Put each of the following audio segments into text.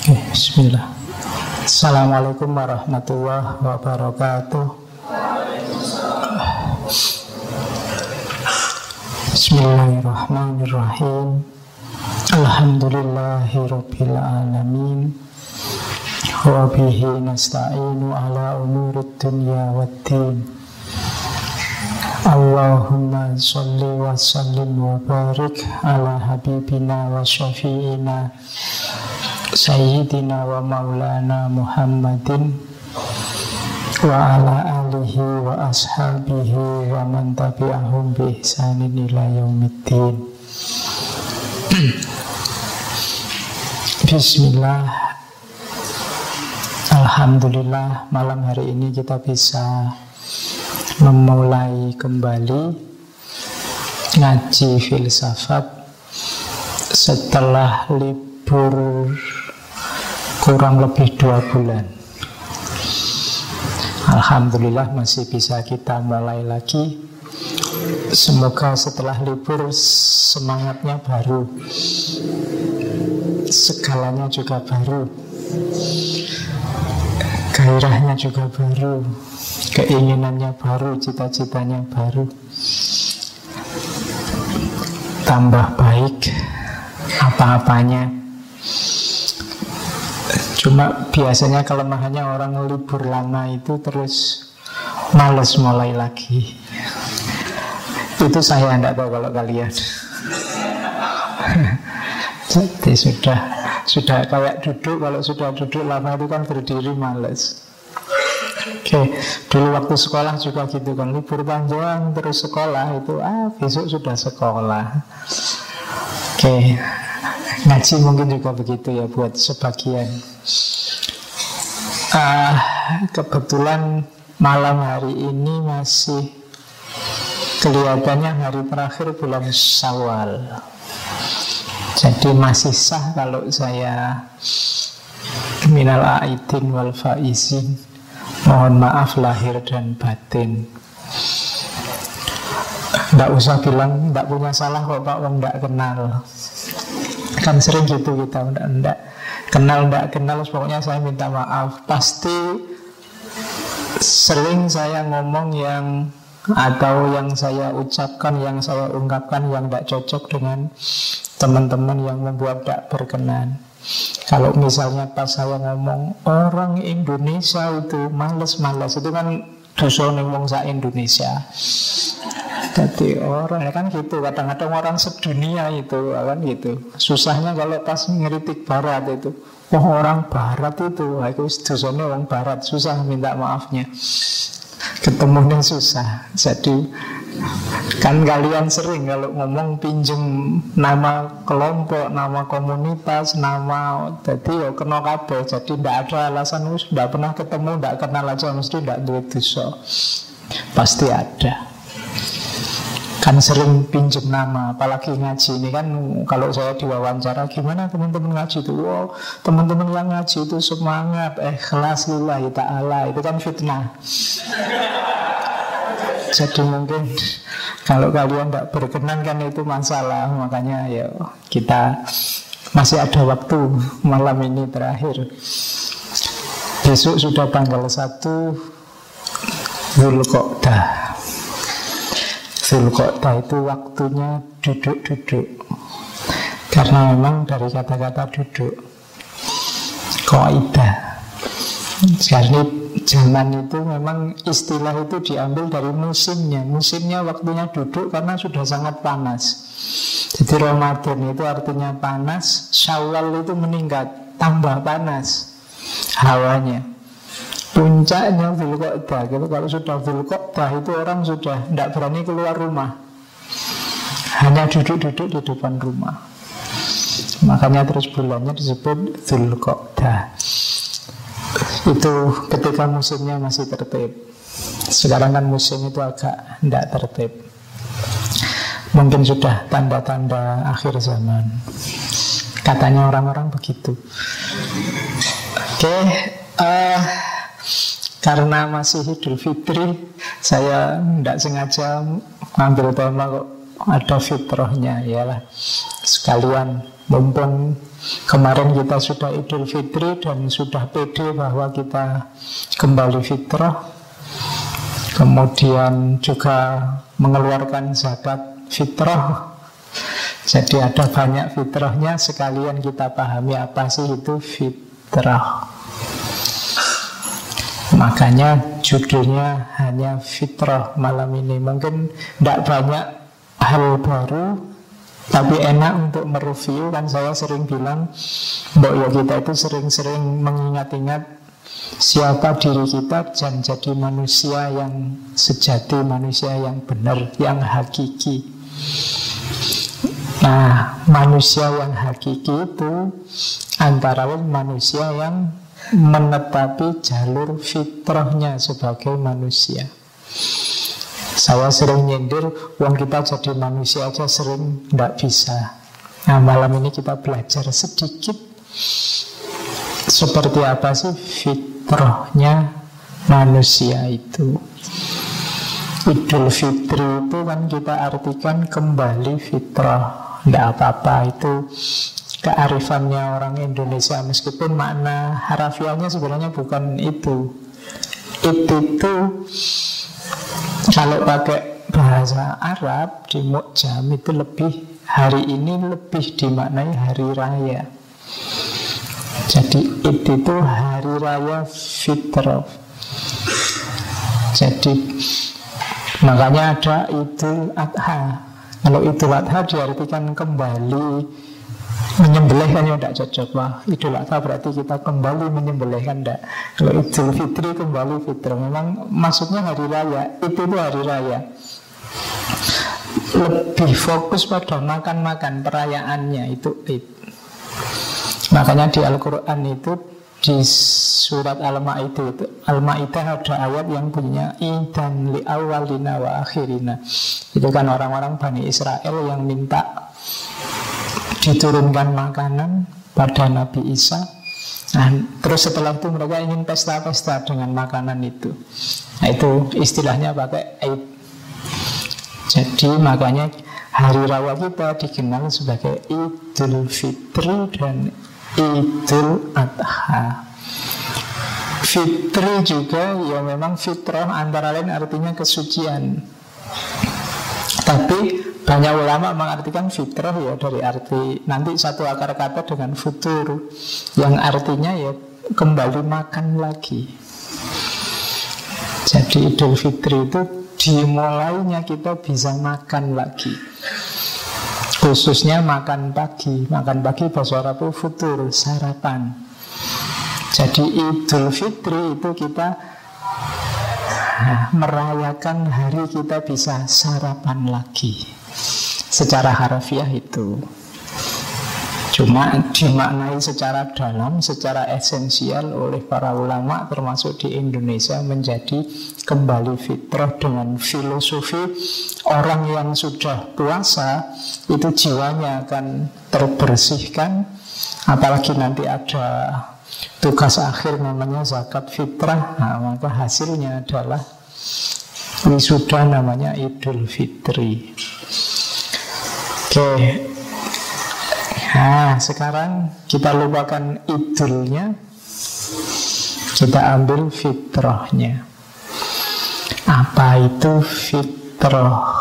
Bismillah. Assalamualaikum warahmatullahi wabarakatuh. Bismillahirrahmanirrahim. Alhamdulillahi rabbil alamin. Wa bihi nasta'inu ala umurid dunya waddin. Allahumma sholli wa sallim wa barik ala habibina wa syafi'ina Sayyidina wa maulana Muhammadin wa ala alihi wa ashabihi wa man tabi'ahum bi ihsanin ila yaumiddin. Bismillah. Alhamdulillah, malam hari ini kita bisa memulai kembali ngaji filsafat setelah libur kurang lebih 2 bulan. Alhamdulillah masih bisa kita mulai lagi. Semoga setelah libur semangatnya baru, segalanya juga baru, gairahnya juga baru, keinginannya baru, cita-citanya baru, tambah baik apa-apanya. Cuma biasanya kelemahannya orang libur lama itu terus males mulai lagi. Itu saya tidak tahu kalau kalian. Jadi sudah kayak duduk, kalau sudah duduk lama itu kan berdiri males. Oke, dulu waktu sekolah juga gitu kan, libur panjang terus sekolah itu besok sudah sekolah. Oke, ngaji mungkin juga begitu ya buat sebagian. Kebetulan malam hari ini masih kelihatannya hari terakhir bulan Syawal. Jadi masih sah kalau saya minal aidin wal faizin, mohon maaf lahir dan batin. Tidak usah bilang tidak punya salah kok Pak, wong tidak kenal. Kan sering gitu kita, tidak kenal, pokoknya saya minta maaf. Pasti sering saya ngomong yang, atau yang saya ucapkan, yang saya ungkapkan yang tidak cocok dengan teman-teman yang membuat tidak berkenan. Kalau misalnya pas saya ngomong orang Indonesia itu males-males, itu kan dosa ning wong sak Indonesia. Jadi orang ya kan gitu, kadang-kadang orang sedunia itu kan gitu. Susahnya kalau pas ngeritik Barat itu, orang Barat itu, aku dosanya orang Barat, susah minta maafnya. Ketemunya susah. Jadi kan kalian sering kalau ngomong pinjem nama kelompok, nama komunitas, nama, jadi ya kena kabeh. Jadi tidak ada alasan, sudah pernah ketemu, tidak kenal aja mesti tidak duit dosa. Pasti ada. Kan sering pinjem nama, apalagi ngaji ini kan. Kalau saya diwawancara, gimana teman-teman ngaji itu? Wow, teman-teman yang ngaji itu semangat, ikhlas lillahi ta'ala. Itu kan fitnah. Jadi mungkin kalau kalian tidak berkenan kan itu masalah. Makanya ya kita masih ada waktu malam ini terakhir. Besok sudah tanggal 1 Dzulqa'dah. Dzulqa'dah itu waktunya duduk-duduk. Karena memang dari kata-kata duduk, qaidah. Jadi zaman itu memang istilah itu diambil dari musimnya. Musimnya waktunya duduk karena sudah sangat panas. Jadi Ramadan itu artinya panas, Syawal itu meningkat, tambah panas hawanya. Puncaknya Dzulqa'dah gitu. Kalau sudah Dzulqa'dah itu orang sudah tidak berani keluar rumah, hanya duduk-duduk di depan rumah. Makanya terus bulannya disebut Dzulqa'dah. Itu ketika musimnya masih tertib. Sekarang kan musim itu agak tidak tertib. Mungkin sudah tanda-tanda akhir zaman. Katanya orang-orang begitu. Oke, karena masih Idul Fitri, saya tidak sengaja ngambil tema kok ada fitrahnya, yalah. sekalian, mumpung kemarin kita sudah Idul Fitri dan sudah pede bahwa kita kembali fitrah, kemudian juga mengeluarkan zakat fitrah. Jadi ada banyak fitrahnya, sekalian kita pahami apa sih itu fitrah. Makanya judulnya hanya fitrah malam ini. Mungkin tidak banyak hal baru, tapi enak untuk mereview. Kan saya sering bilang, mbok yo kita itu sering-sering mengingat-ingat siapa diri kita dan jadi manusia yang sejati, manusia yang benar, yang hakiki. Nah, manusia yang hakiki itu antara lain manusia yang menetapi jalur fitrahnya sebagai manusia. Saya sering nyindir, wong kita jadi manusia aja sering tidak bisa. Nah, malam ini kita belajar sedikit seperti apa sih fitrahnya manusia itu. Idul Fitri itu kan kita artikan kembali fitrah. Tidak apa-apa, itu kearifannya orang Indonesia, meskipun makna harafiahnya sebenarnya bukan itu. Itu kalau pakai bahasa Arab di Mu'jam itu lebih, hari ini lebih dimaknai hari raya. Jadi itu hari raya fitrah. Jadi makanya ada Idul Adha. Kalau Idul Adha diartikan kembali menyembelih, kan ya tidak cocok. Wah, Idul Adha berarti kita kembali menyembelih, kan tidak. Kalau Idul Fitri kembali fitrah. Memang maksudnya hari raya. Itu hari raya. Lebih fokus pada makan-makan, perayaannya itu Id. Makanya di Al-Quran itu, di surat Al-Ma'idah ada ayat yang punya idan li awalina wa akhirina. Itu kan orang-orang Bani Israel yang minta diturunkan makanan pada Nabi Isa. Nah, terus setelah itu mereka ingin pesta-pesta dengan makanan itu. Nah, itu istilahnya pakai Eid. Jadi makanya hari raya kita dikenal sebagai Idul Fitri dan Idul Adha. Fitri juga ya memang fitrah, antara lain artinya kesucian. Tapi banyak ulama mengartikan fitrah ya dari arti nanti satu akar kata dengan futur, yang artinya ya kembali makan lagi. Jadi Idul Fitri itu dimulainya kita bisa makan lagi. Khususnya makan pagi. Makan pagi bahasa Arab itu futur, sarapan. Jadi Idul Fitri itu kita merayakan hari kita bisa sarapan lagi. Secara harfiah itu. Cuma dimaknai secara dalam, secara esensial oleh para ulama termasuk di Indonesia menjadi kembali fitrah dengan filosofi orang yang sudah puasa itu jiwanya akan terbersihkan. Apalagi nanti ada tugas akhir namanya zakat fitrah. Nah, maka hasilnya adalah wisuda namanya Idul Fitri. Oke. Nah, sekarang kita lupakan idulnya, kita ambil fitrahnya. Apa itu fitrah?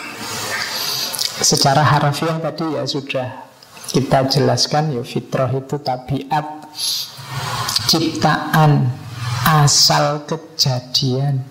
Secara harfiah tadi ya sudah kita jelaskan, ya fitrah itu tabiat, ciptaan, asal kejadian.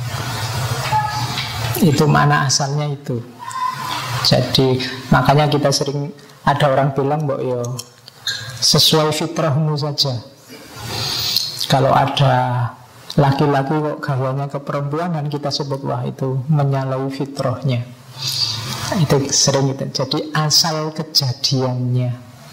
Itu mana asalnya itu. Jadi makanya kita sering ada orang bilang, mbok yo sesuai fitrahmu saja. Kalau ada laki-laki kok gawanya ke perempuan, dan kita sebut wah itu menyalahi fitrahnya. Itu sering itu. Jadi asal kejadiannya.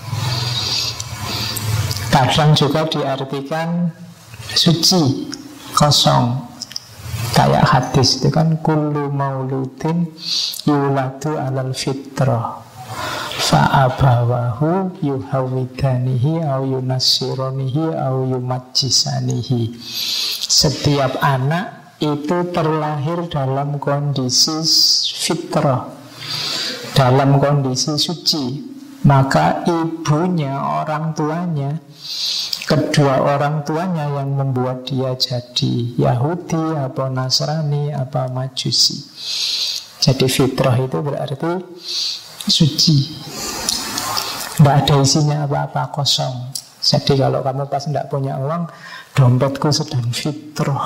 Kadang juga diartikan suci, kosong. Kayak hadis itu kan, kullu mauludin yuladu alal fitrah fa'abawahu yuhawidanihi au yunassironihi au yumajjisanihi. Setiap anak itu terlahir dalam kondisi fitrah, dalam kondisi suci. maka ibunya, orang tuanya, kedua orang tuanya yang membuat dia jadi Yahudi, apa Nasrani, apa Majusi. Jadi fitrah itu berarti suci, tidak ada isinya apa-apa, kosong. Jadi kalau kamu pas tidak punya uang, dompetku sedang fitrah.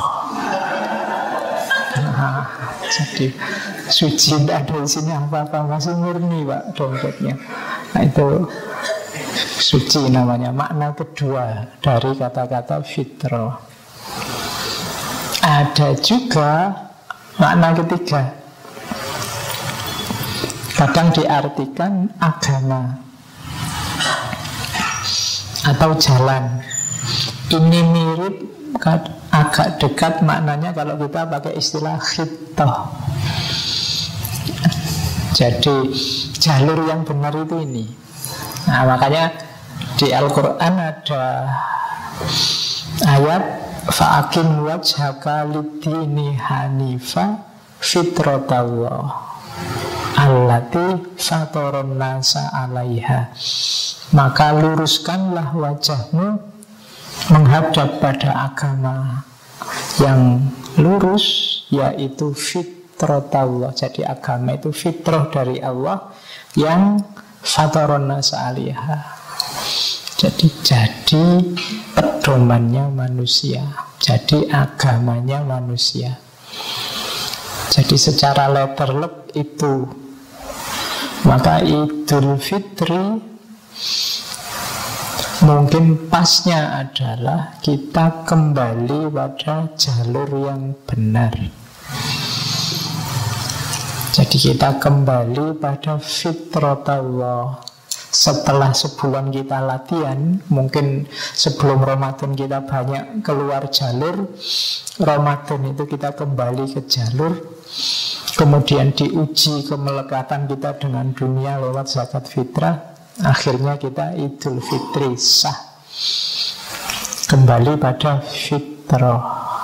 Nah, jadi suci, tidak ada isinya apa-apa, masih murni Pak dompetnya. Nah itu suci namanya. Makna kedua dari kata-kata fitrah. Ada juga makna ketiga, kadang diartikan agama atau jalan. Ini mirip, agak dekat maknanya kalau kita pakai istilah khittah. Jadi jalur yang benar itu ini. Nah makanya di Al-Quran ada ayat fa'akim wajhaka lidini hanifa fitratallah allati fatoron nasa alaiha. Maka luruskanlah wajahmu menghadap pada agama yang lurus, yaitu fitratallah. Jadi agama itu fitrah dari Allah yang fatoron nasa alaiha. Jadi pedomannya manusia, jadi agamanya manusia. Jadi secara letterlek itu. Maka Idul Fitri mungkin pasnya adalah kita kembali pada jalur yang benar. Jadi kita kembali pada fitratallah. Setelah sebulan kita latihan, mungkin sebelum Ramadan kita banyak keluar jalur, Ramadan itu kita kembali ke jalur. Kemudian diuji kemelekatan kita dengan dunia lewat zakat fitrah. Akhirnya kita Idul Fitri sah, kembali pada fitrah.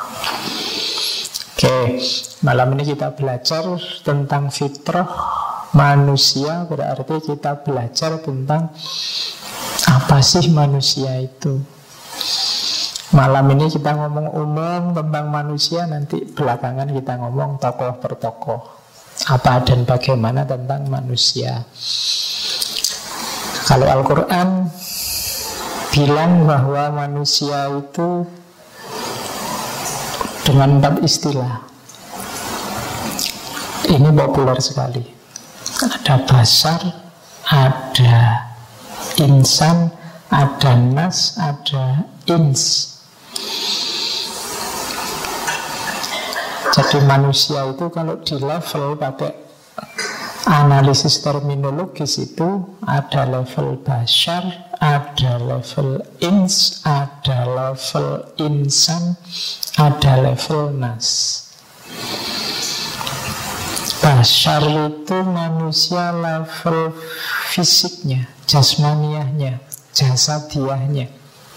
Oke, malam ini kita belajar tentang fitrah manusia. Berarti kita belajar tentang apa sih manusia itu. Malam ini kita ngomong umum tentang manusia, nanti belakangan kita ngomong tokoh per tokoh, apa dan bagaimana tentang manusia. Kalau Al-Quran bilang bahwa manusia itu dengan 4 istilah. Ini populer sekali. Ada basar, ada insan, ada nas, ada ins. Jadi manusia itu kalau di level pakai analisis terminologis itu ada level bashar, ada level ins, ada level insan, ada level nas. Bashar itu manusia level fisiknya, jasmaniahnya, jasadiahnya.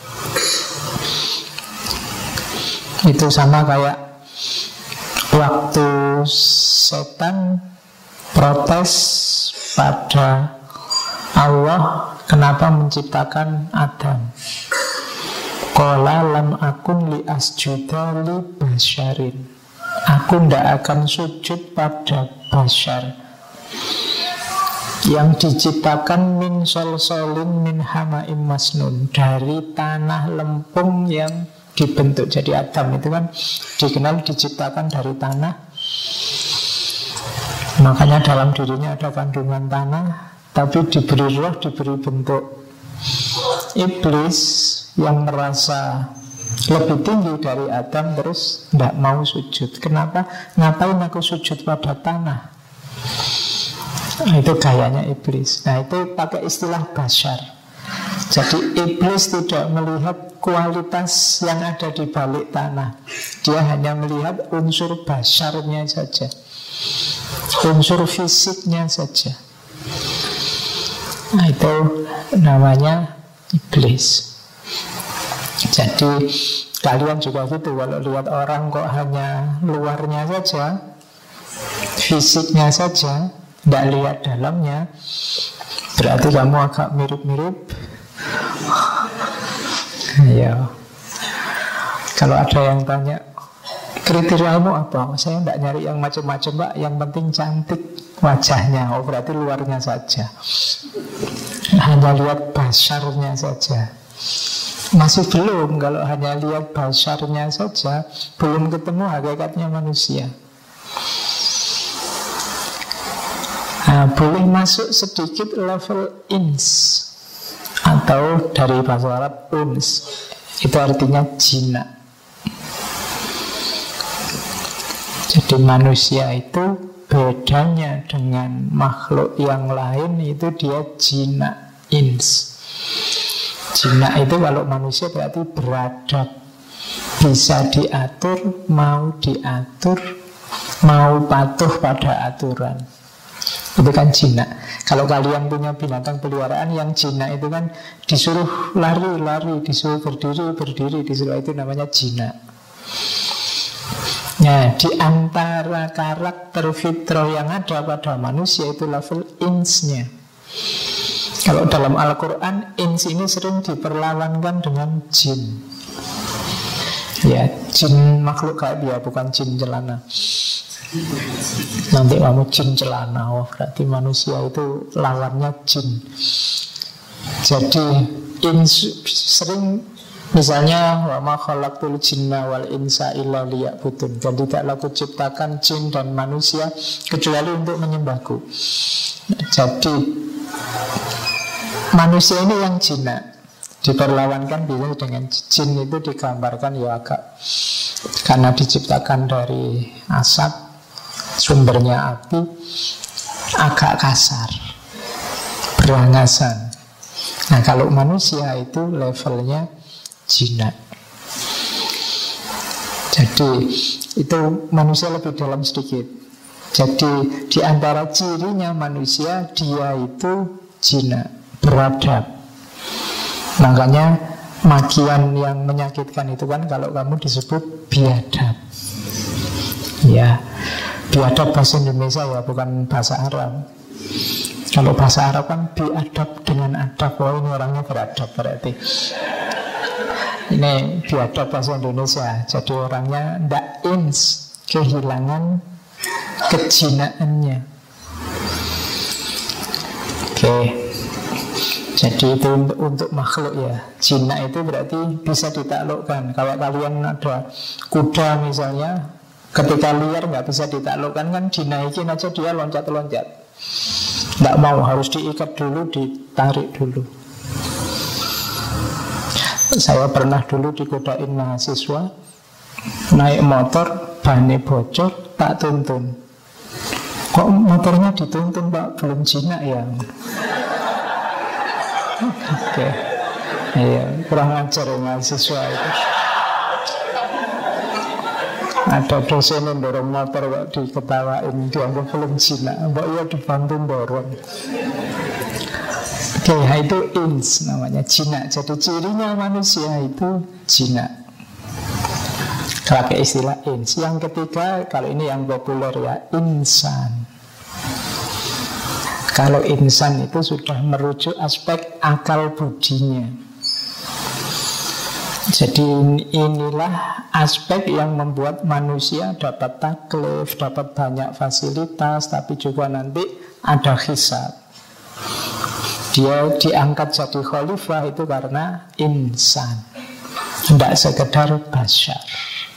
Itu sama kayak waktu setan protes pada Allah kenapa menciptakan Adam. Qala lam akun li asjuda li basyarin. Aku tidak akan sujud pada bashar yang diciptakan min solsolin min hamaim masnun, dari tanah lempung yang dibentuk. Jadi Adam itu kan dikenal diciptakan dari tanah. Makanya dalam dirinya ada kandungan tanah, tapi diberi roh, diberi bentuk. Iblis yang merasa lebih tinggi dari Adam terus tidak mau sujud. Kenapa? Ngapain aku sujud pada tanah? Nah, itu gayanya iblis. Nah itu pakai istilah bashar. Jadi iblis tidak melihat kualitas yang ada di balik tanah. Dia hanya melihat unsur basharnya saja, unsur fisiknya saja. Nah itu namanya iblis. Jadi kalian juga gitu, kalau lihat orang kok hanya luarnya saja, fisiknya saja, tidak lihat dalamnya, Berarti kamu agak mirip-mirip. Ya. Kalau ada yang tanya, kriteriamu apa? Saya tidak nyari yang macam-macam, Pak. Yang penting cantik wajahnya. Oh, berarti luarnya saja. Hanya lihat basarnya saja. Masih belum. Kalau hanya lihat basarnya saja, belum ketemu hakikatnya manusia. Nah, boleh masuk sedikit level ins, atau dari bahasa Arab uns. Itu artinya jinak. Jadi manusia itu bedanya dengan makhluk yang lain itu dia jinak ins. Jinak itu kalau manusia berarti beradab, bisa diatur, mau patuh pada aturan. Itu kan jinak. Kalau kalian punya binatang peliharaan yang jinak itu kan disuruh lari, disuruh berdiri, disuruh, itu namanya jinak. Nah, di antara karakter fitrah yang ada pada manusia itu level insnya. Kalau dalam Al-Quran, ins ini sering diperlawankan dengan jin. Ya, jin makhluk gaib ya, bukan jin celana. Nanti kamu jin celana, wah berarti manusia itu lawannya jin. Jadi ins sering, misalnya wa ma khalaqtul jinna wal insa illa liya'budun, dan tidaklah kuciptakan jin dan manusia kecuali untuk menyembahku. Jadi manusia ini yang jinak diperlawankan biasanya dengan jin. Itu digambarkan ya agak, karena diciptakan dari asap, sumbernya api, agak kasar, berangasan. Nah, kalau manusia itu levelnya jinak. Jadi itu manusia lebih dalam sedikit. Jadi di antara cirinya manusia, dia itu jinak, beradab. Makanya makian yang menyakitkan itu kan kalau kamu disebut biadab. Ya, biadab bahasa Indonesia ya, bukan bahasa Arab. Kalau bahasa Arab kan biadab dengan adab. Oh, ini orangnya beradab berarti. Ini biadab bahasa Indonesia. Jadi orangnya ndak ins, kehilangan kejinaannya. Oke. Jadi itu untuk makhluk ya. Jinak itu berarti bisa ditaklukkan. Kalau kalian ada kuda misalnya, ketika liar nggak bisa ditaklukkan, kan dinaikin aja dia loncat-loncat. Nggak mau, harus diikat dulu, ditarik dulu. Saya pernah dulu digodain mahasiswa, naik motor, bannya bocor, tak tuntun. Kok motornya dituntun, Pak? Belum jinak ya? Oke. Iya, kurang ajar ya mahasiswa itu. Ada dosen yang dorong motor kok diketawain, dianggap belum jinak. Mbak ya dibantu dorong. Oke, itu ins namanya, jinak. Jadi cirinya manusia itu jinak. Pakai istilah ins. Yang ketiga, kalau ini yang populer ya, insan. Kalau insan itu sudah merujuk aspek akal budinya. Jadi inilah aspek yang membuat manusia dapat taklif, dapat banyak fasilitas, tapi juga nanti ada hisab. Dia diangkat jadi khalifah itu karena insan, tidak sekedar bashar.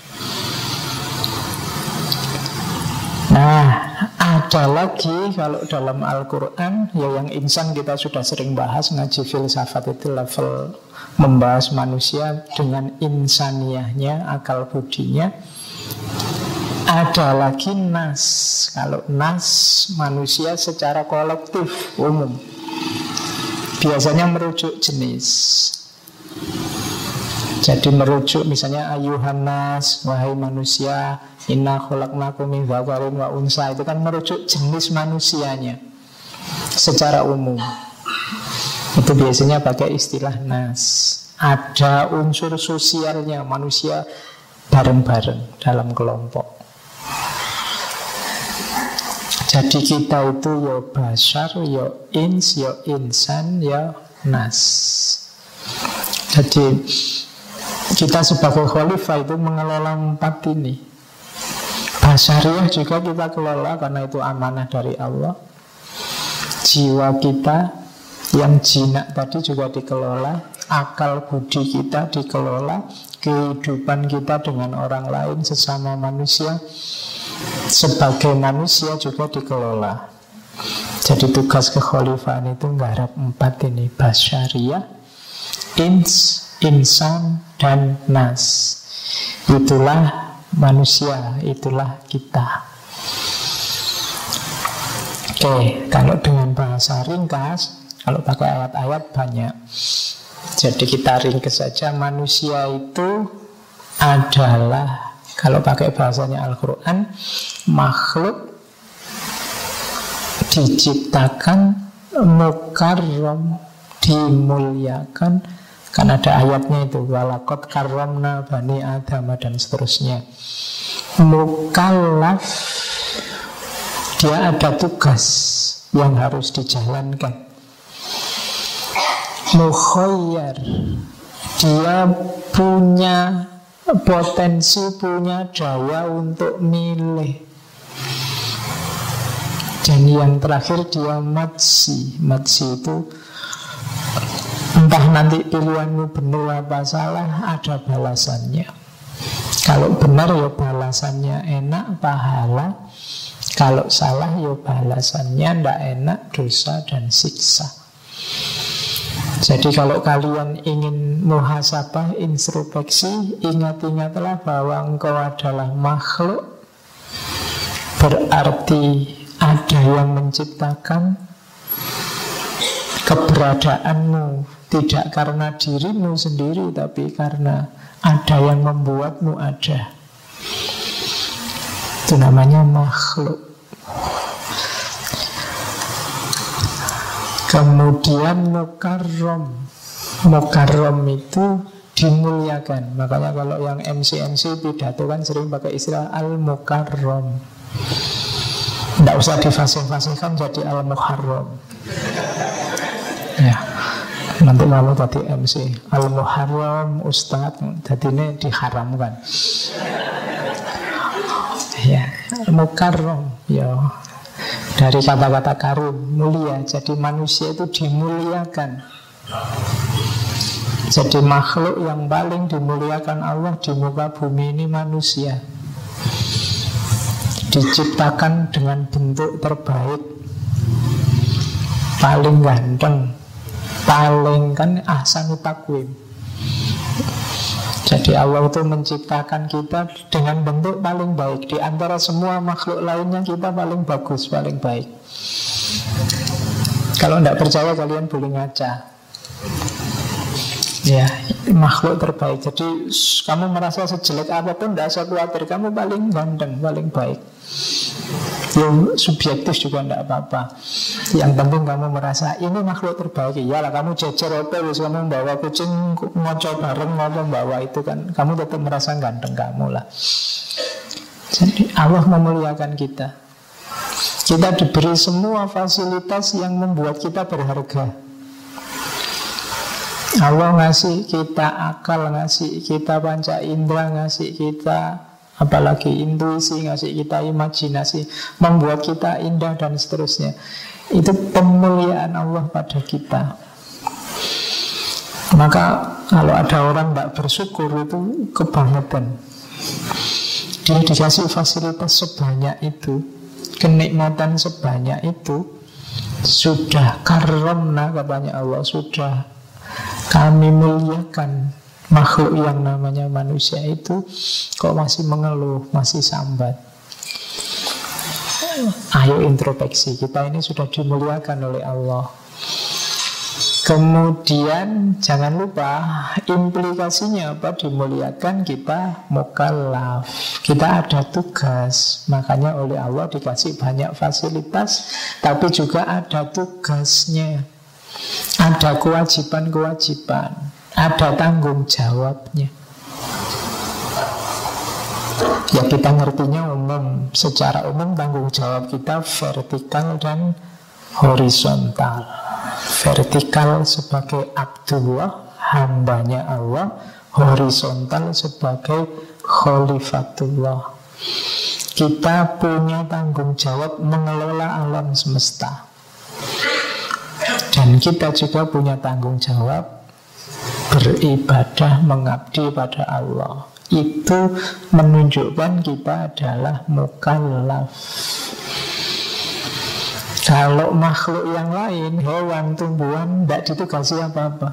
Nah, ada lagi kalau dalam Al-Quran, ya yang insan kita sudah sering bahas, ngaji filsafat itu level membahas manusia dengan insaniyahnya, akal budinya. Ada lagi nas. Kalau nas, manusia secara kolektif, umum, biasanya merujuk jenis. Jadi merujuk misalnya ayuhan nas, wahai manusia, inna khalaqnakum min dzakarin wa unsa, itu kan merujuk jenis manusianya secara umum. Itu biasanya pakai istilah nas. Ada unsur sosialnya, manusia bareng-bareng dalam kelompok. Jadi kita itu ya bashar, ya ins, ya insan, ya nas. Jadi kita sebagai khalifah itu mengelola 4 ini. Basyariah juga kita kelola karena itu amanah dari Allah. Jiwa kita yang jinak tadi juga dikelola. Akal budi kita dikelola. Kehidupan kita dengan orang lain sesama manusia sebagai manusia juga dikelola. Jadi tugas kekhalifahan itu nggarap 4 ini: basyariah, ins, insan, dan nas. Itulah manusia, itulah kita. Oke, kalau dengan bahasa ringkas, kalau pakai ayat-ayat banyak. Jadi kita ringkas saja. Manusia itu adalah, kalau pakai bahasanya Al-Quran, makhluk diciptakan, mukarram, dimuliakan. Kan ada ayatnya itu, walaqad karramna bani Adam, dan seterusnya. Mukallaf, dia ada tugas yang harus dijalankan. Mukhayyar, dia punya potensi, punya daya untuk milih. Dan yang terakhir dia madsi. Madsi itu entah nanti pilihanmu benar apa salah, ada balasannya. Kalau benar ya balasannya enak, pahala. Kalau salah ya balasannya tidak enak, dosa dan siksa. Jadi kalau kalian ingin muhasabah, introspeksi, ingat-ingatlah bahwa engkau adalah makhluk. Berarti ada yang menciptakan. Keberadaanmu tidak karena dirimu sendiri, tapi karena ada yang membuatmu ada. Itu namanya makhluk. Kemudian mukarram. Mukarram itu dimuliakan. Makanya kalau yang MC pidato kan sering pakai istilah al-mukarram. Tidak usah difasih-fasihkan jadi al-muharram. Ya, nanti kalau tadi MC al-muharram ustadz, jadi ini diharamkan. Ya, mukarram, ya. Dari kata-kata karum, mulia. Jadi manusia itu dimuliakan. Jadi makhluk yang paling dimuliakan Allah di muka bumi ini manusia. Diciptakan dengan bentuk terbaik, paling ganteng, paling kan ahsanu takwim. Jadi Allah itu menciptakan kita dengan bentuk paling baik. Di antara semua makhluk lainnya kita paling bagus, paling baik. Kalau tidak percaya kalian boleh ngaca. Ya, makhluk terbaik. Jadi kamu merasa sejelek apapun tidak usah khawatir, kamu paling ganteng, paling baik. Yang subjektif juga tidak apa-apa. Yang penting kamu merasa ini makhluk terbaik. Iyalah kamu jejer terus, kamu bawa kucing ngocok bareng, kamu bawa itu kan, kamu tetap merasa ganteng kamu lah. Jadi Allah memuliakan kita. Kita diberi semua fasilitas yang membuat kita berharga. Allah ngasih kita akal, ngasih kita panca indera, ngasih kita apalagi intuisi, ngasih kita imajinasi, membuat kita indah dan seterusnya. Itu pemuliaan Allah pada kita. Maka kalau ada orang tidak bersyukur itu kebangetan. Dia dikasih fasilitas sebanyak itu, kenikmatan sebanyak itu, sudah karomna katanya Allah, sudah kami muliakan makhluk yang namanya manusia itu, kok masih mengeluh, masih sambat. Ayo introspeksi, kita ini sudah dimuliakan oleh Allah. Kemudian jangan lupa implikasinya apa? Dimuliakan kita mukallaf, kita ada tugas. Makanya oleh Allah dikasih banyak fasilitas, tapi juga ada tugasnya, ada kewajiban-kewajiban, ada tanggung jawabnya. Ya kita ngertinya umum. Secara umum tanggung jawab kita vertikal dan horizontal. Vertikal sebagai Abdullah, hambanya Allah. Horizontal sebagai Khalifatullah. Kita punya tanggung jawab mengelola alam semesta. Dan kita juga punya tanggung jawab beribadah, mengabdi pada Allah. Itu menunjukkan kita adalah mukallaf. Kalau makhluk yang lain, hewan, tumbuhan, tidak ditugasi apa-apa.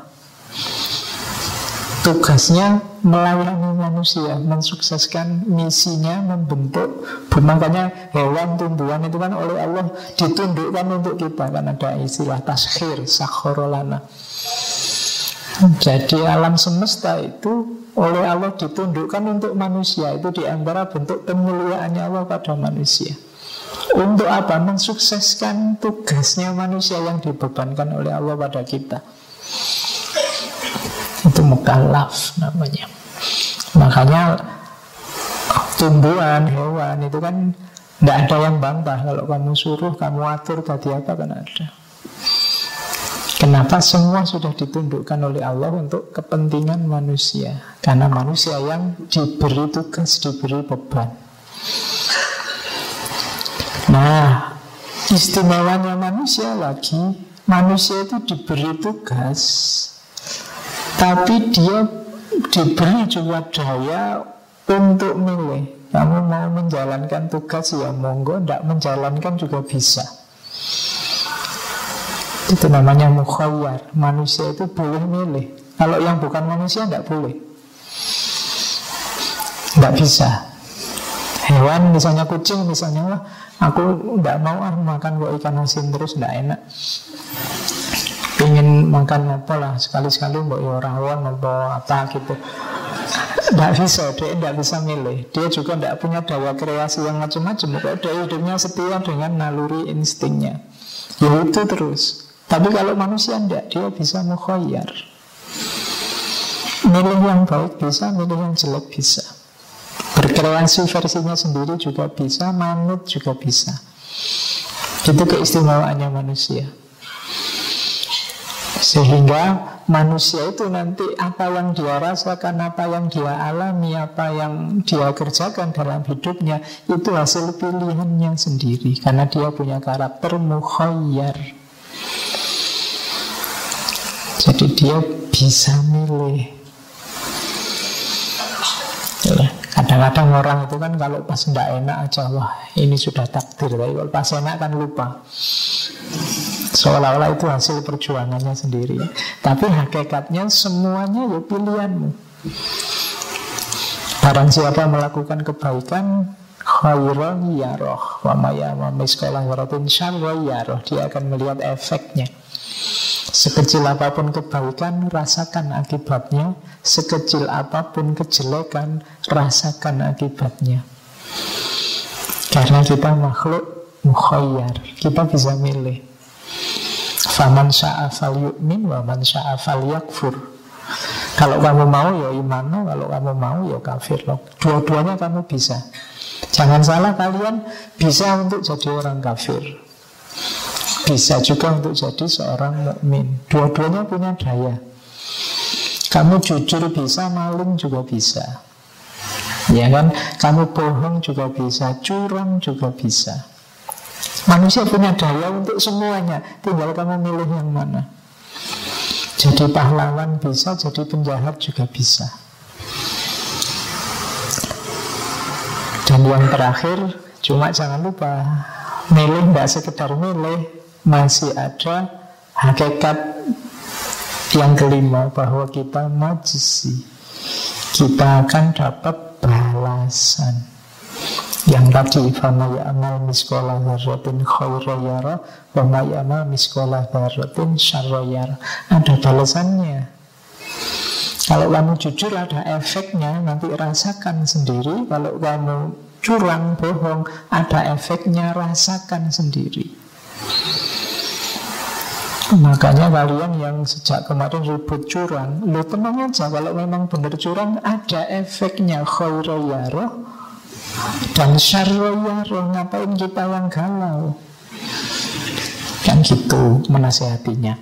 Tugasnya melayani manusia, mensukseskan misinya, membentuk. Makanya hewan, tumbuhan itu kan oleh Allah ditundukkan untuk kita. Kan ada istilah taskhir, sakhorolana. Jadi alam semesta itu oleh Allah ditundukkan untuk manusia. Itu diantara bentuk kemuliaannya Allah pada manusia. Untuk apa? Mensukseskan tugasnya manusia yang dibebankan oleh Allah pada kita. Itu mukallaf namanya. Makanya tumbuhan, hewan itu kan tidak ada yang bantah. Kalau kamu suruh, kamu atur tadi apa kan ada. Kenapa semua sudah ditundukkan oleh Allah untuk kepentingan manusia? Karena manusia yang diberi tugas, diberi beban. Nah, istimewanya manusia lagi, manusia itu diberi tugas, tapi dia diberi juga daya untuk milih. Kamu mau menjalankan tugas ya monggo, tidak menjalankan juga bisa. Itu namanya mukhayyar. Manusia itu boleh milih. Kalau yang bukan manusia tidak boleh, tidak bisa. Hewan misalnya kucing misalnya, wah aku tidak mau makan kok ikan asin terus, tidak enak. Pengen makan apa lah, sekali-sekali mbak ya rawon apa gitu. Tidak bisa, dia tidak bisa milih. Dia juga tidak punya daya kreasi yang macam-macam. Dia hidupnya setia dengan naluri instingnya. Ya itu terus. Tapi kalau manusia tidak, dia bisa mukhayyar. Milih yang baik bisa, milih yang jelek bisa. Berkreasi versinya sendiri juga bisa, manut juga bisa. Itu keistimewaannya manusia. Sehingga manusia itu nanti apa yang dia rasakan, apa yang dia alami, apa yang dia kerjakan dalam hidupnya, itu hasil pilihannya sendiri. Karena dia punya karakter mukhayyar. Jadi dia bisa milih. Kadang-kadang orang itu kan kalau pas tidak enak aja, wah ini sudah takdir. Tapi kalau pas enak kan lupa. Seolah-olah itu hasil perjuangannya sendiri. Tapi hakikatnya semuanya ya pilihanmu. Barang siapa melakukan kebaikan, khairan yaroh, wa mayama miskolah waratin syarra yaroh. Dia akan melihat efeknya. Sekecil apapun kebaikan, rasakan akibatnya. Sekecil apapun kejelekan, rasakan akibatnya. Karena kita makhluk mukhayyar, kita bisa milih. Faman sya'a fal yu'min wa man sya'a fal yakfur. Kalau kamu mau ya iman, kalau kamu mau ya kafir. Dua-duanya kamu bisa. Jangan salah, kalian bisa untuk jadi orang kafir, bisa juga untuk jadi seorang mukmin. Dua-duanya punya daya. Kamu jujur bisa, maling juga bisa. Ya kan? Kamu bohong juga bisa, curang juga bisa. Manusia punya daya untuk semuanya. Tinggal kamu milih yang mana. Jadi pahlawan bisa, jadi penjahat juga bisa. Dan yang terakhir, cuma jangan lupa, milih tidak sekedar milih, masih ada hakikat yang kelima, bahwa kita majzi, kita akan dapat balasan. Yang tadi, fama ya'mal miskola dzarratin khairan yara wa ma ya'mal miskola dzarratin syarran yara. Ada balasannya. Kalau kamu jujur ada efeknya, nanti rasakan sendiri. Kalau kamu curang, bohong, ada efeknya, rasakan sendiri. Makanya kalian yang sejak kemarin ribut curang, lu tenang aja, kalau memang benar curang ada efeknya, khairan yara Dan syarroyaro, ngapain kita yang galau? Kan gitu menasehatinya.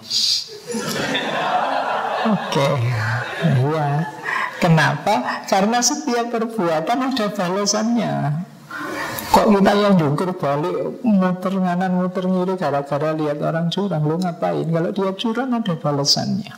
Oke, iya. Kenapa? Karena setiap perbuatan ada balasannya. Kok kita yang jungkir balik, muter nganan, muter ngiri gara-gara lihat orang curang, lu ngapain? Kalau dia curang ada balasannya.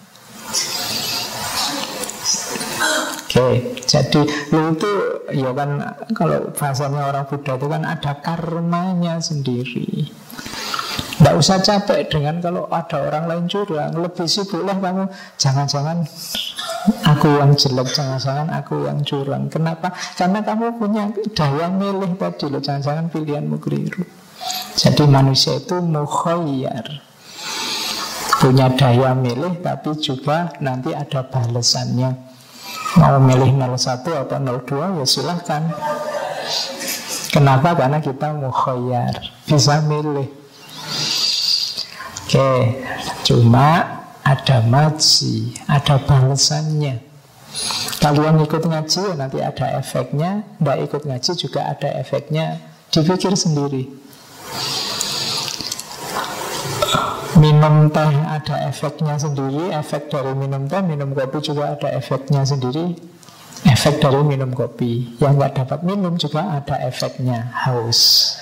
Oke, jadi lu itu ya kan, kalau bahasanya orang Buddha itu kan ada karmanya sendiri. Nggak usah capek dengan kalau ada orang lain curang. Lebih sibuklah kamu, jangan-jangan aku yang jelek, jangan-jangan aku yang curang. Kenapa? Karena kamu punya daya milih tadi loh. Jangan-jangan pilihanmu keliru. Jadi manusia itu mukhayyar, punya daya milih, tapi juga nanti ada balasannya. Mau milih 01 atau 02 ya silahkan. Kenapa? Karena kita mukhayyar, bisa milih. Oke, cuma ada maji, ada balasannya. Kalian ikut ngaji ya nanti ada efeknya, nggak ikut ngaji juga ada efeknya. Dipikir sendiri. Minum teh ada efeknya sendiri, efek dari minum teh. Minum kopi juga ada efeknya sendiri, efek dari minum kopi. Yang nggak dapat minum juga ada efeknya, haus.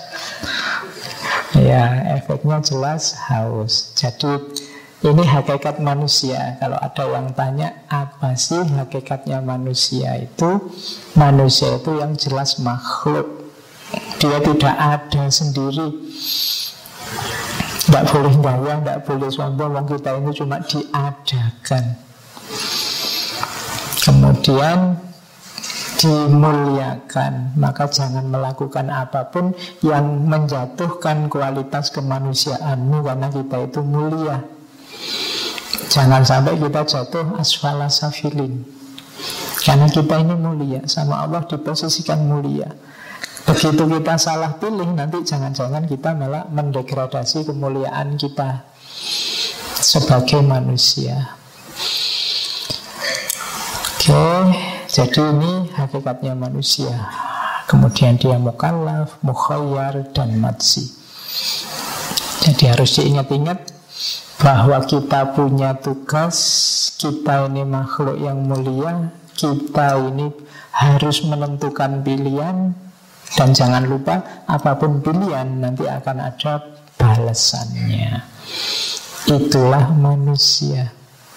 Ya, efeknya jelas haus. Jadi ini hakikat manusia. Kalau ada yang tanya apa sih hakikatnya manusia itu? Manusia itu yang jelas makhluk. Dia tidak ada sendiri. Tidak boleh gaya, tidak boleh sombong. Kita ini cuma diadakan, kemudian dimuliakan. Maka jangan melakukan apapun yang menjatuhkan kualitas kemanusiaanmu, karena kita itu mulia. Jangan sampai kita jatuh asfala safilin, karena kita ini mulia, sama Allah diposisikan mulia. Begitu kita salah pilih, nanti jangan-jangan kita malah mendegradasi kemuliaan kita sebagai manusia. Oke, jadi ini hakikatnya manusia. Kemudian dia mukallaf, mukhayyar, dan majzi. Jadi harus diingat-ingat bahwa kita punya tugas. Kita ini makhluk yang mulia. Kita ini harus menentukan pilihan. Dan jangan lupa, apapun pilihan nanti akan ada balasannya. Itulah manusia.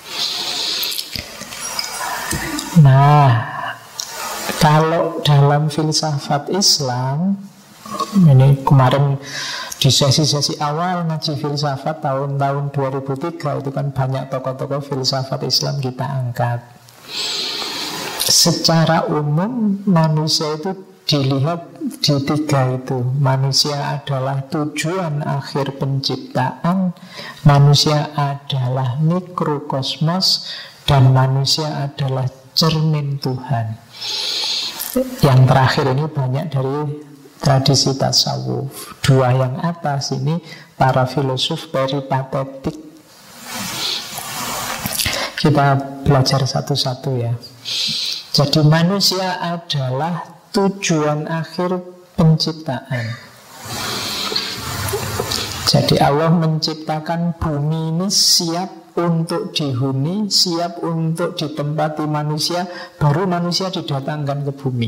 Nah, kalau dalam filsafat Islam, ini kemarin di sesi-sesi awal ngaji filsafat tahun-tahun 2003 itu kan banyak tokoh-tokoh filsafat Islam kita angkat. Secara umum manusia itu dilihat di tiga itu. Manusia adalah tujuan akhir penciptaan, manusia adalah mikrokosmos, dan manusia adalah cermin Tuhan. Yang terakhir ini banyak dari tradisi tasawuf. Dua yang atas ini para filosof peripatetik. Kita belajar satu-satu ya. Jadi manusia adalah tujuan akhir penciptaan. Jadi Allah menciptakan bumi ini siap untuk dihuni, siap untuk ditempati manusia, baru manusia didatangkan ke bumi.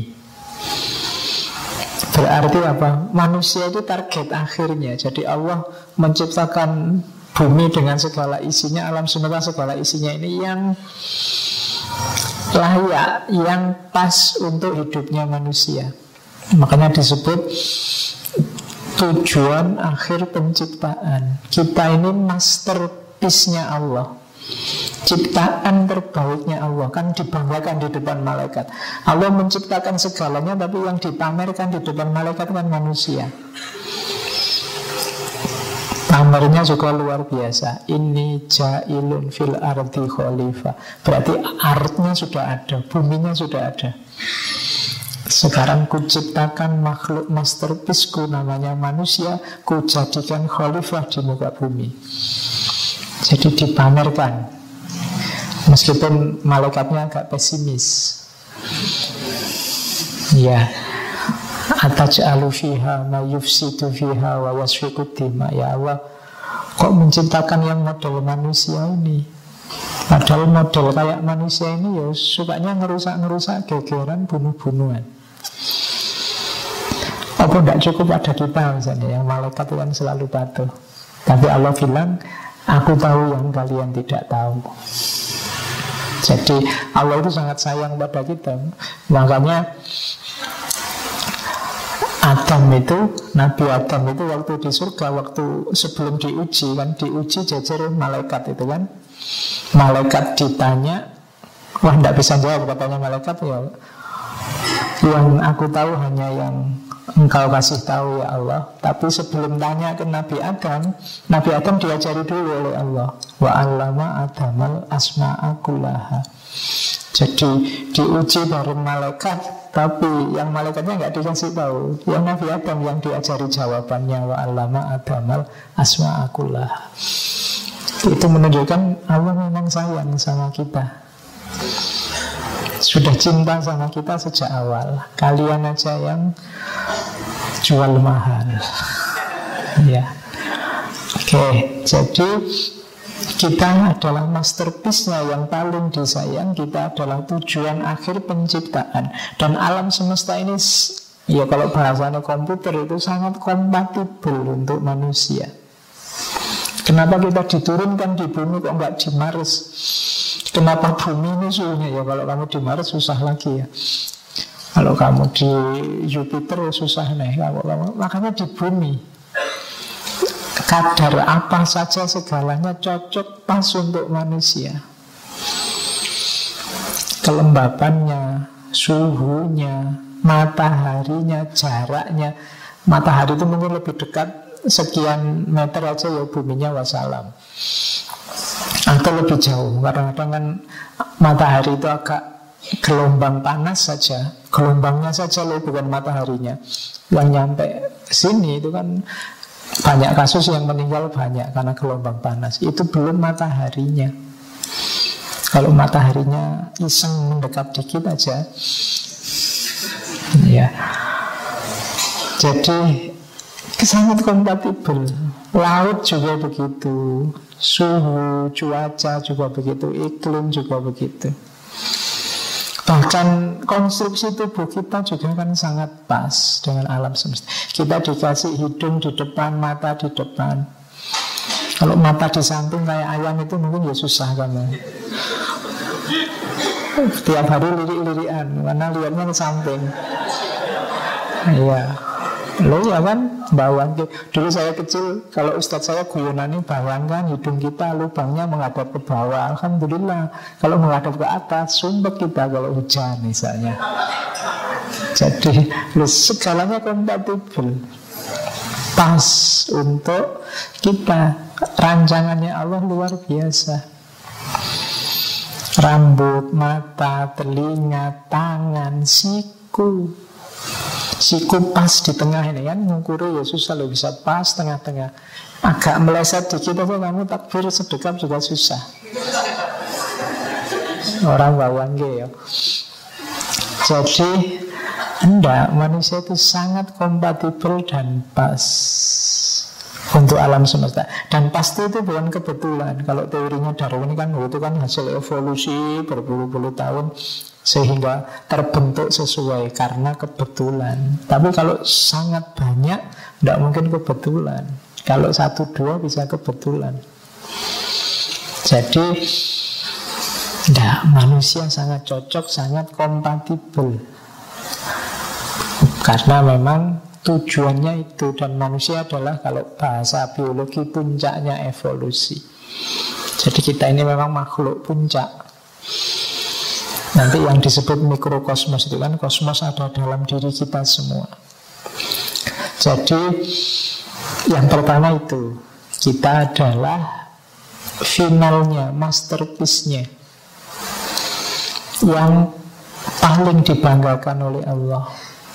Berarti apa? Manusia itu target akhirnya. Jadi Allah menciptakan bumi dengan segala isinya, alam semesta segala isinya ini yang layak, yang pas untuk hidupnya manusia. Makanya disebut tujuan akhir penciptaan. Kita ini masterpiece-nya Allah, ciptaan terbaiknya Allah. Kan dibanggakan di depan malaikat. Allah menciptakan segalanya, tapi yang dipamerkan di depan malaikat kan manusia. Pamernya juga luar biasa. Ini ja'ilun fil ardi khalifah. Berarti artnya sudah ada, buminya sudah ada. Sekarang kuciptakan makhluk masterpiece-ku namanya manusia, kujadikan khalifah di muka bumi. Jadi dipamerkan. Meskipun malaikatnya agak pesimis. Ya, ataj'alu fiha ma yufsidu fiha wa yasfiku dima. Ya Allah, kok menciptakan yang model manusia ini? Padahal model kayak manusia ini ya sukanya ngerusak-ngerusak, gegeran, bunuh-bunuhan. Apa tidak cukup ada kita misalnya, yang malaikat kan selalu patuh. Tapi Allah bilang, aku tahu yang kalian tidak tahu. Jadi Allah itu sangat sayang pada kita. Makanya Nabi Adam itu waktu di surga, waktu sebelum diuji kan, diuji jajar malaikat itu kan. Malaikat ditanya, wah tidak bisa jawab katanya malaikat, ya yang aku tahu hanya yang Engkau kasih tahu ya Allah. Tapi sebelum tanya ke Nabi Adam diajari dulu oleh Allah. Wa 'allama Adamal asma'a kullaha. Jadi diuji bareng malaikat, tapi yang malaikatnya nggak dikasih tahu. Yang Nabi Adam yang diajari jawabannya. Wa 'allama Adamal asma'a kullaha. Itu menunjukkan Allah memang sayang sama kita. Sudah cinta sama kita sejak awal. Kalian aja yang jual mahal. Ya. Oke, jadi kita adalah masterpiece-nya yang paling disayang. Kita adalah tujuan akhir penciptaan. Dan alam semesta ini, ya kalau bahasanya komputer, itu sangat kompatibel untuk manusia. Kenapa kita diturunkan di bumi kok nggak di Mars? Kenapa bumi ini suhunya? Ya kalau kamu di Mars susah lagi ya. Kalau kamu di Jupiter ya susah nih. Makanya di bumi kadar apa saja segalanya cocok pas untuk manusia. Kelembapannya, suhunya, mataharinya, jaraknya. Matahari itu mungkin lebih dekat sekian meter aja ya buminya wassalam. Atau lebih jauh. Kadang-kadang kan matahari itu agak gelombang panas saja, gelombangnya saja loh, bukan mataharinya. Yang nyampe sini itu kan banyak kasus yang meninggal banyak karena gelombang panas. Itu belum mataharinya. Kalau mataharinya iseng mendekat dikit aja, ya. Jadi sangat kompatibel. Laut juga begitu, suhu, cuaca juga begitu, iklim juga begitu. Bahkan konstruksi tubuh kita juga kan sangat pas dengan alam semesta. Kita dikasih hidung di depan, mata di depan. Kalau mata di samping kayak ayam itu mungkin ya susah kamu. Tiap hari lirik-lirikan, mana lihatnya ke samping. Iya. Lo ya kan, bawang. Dulu saya kecil, kalau ustadz saya guyonannya bayangkan hidung kita lubangnya menghadap ke bawah. Alhamdulillah. Kalau menghadap ke atas, sumpek kita kalau hujan misalnya. Jadi segalanya kompatibel, pas untuk kita. Rancangannya Allah luar biasa. Rambut, mata, telinga, tangan, siku. Siku pas di tengah ini kan, ngukuri ya susah loh, bisa pas tengah-tengah. Agak meleset dikit aja kamu takbir sedekap juga susah. Orang bawang ya. Jadi enggak, manusia itu sangat kompatibel dan pas untuk alam semesta. Dan pasti itu bukan kebetulan. Kalau teorinya Darwin kan, itu kan hasil evolusi berpuluh-puluh tahun sehingga terbentuk sesuai karena kebetulan. Tapi kalau sangat banyak, tidak mungkin kebetulan. Kalau 1-2 bisa kebetulan. Jadi manusia sangat cocok, sangat kompatibel. Karena memang tujuannya itu. Dan manusia adalah, kalau bahasa biologi, puncaknya evolusi. Jadi kita ini memang makhluk puncak. Nanti yang disebut mikrokosmos itu kan, kosmos ada dalam diri kita semua. Jadi yang pertama itu, kita adalah finalnya, masterpiece-nya, yang paling dibanggakan oleh Allah.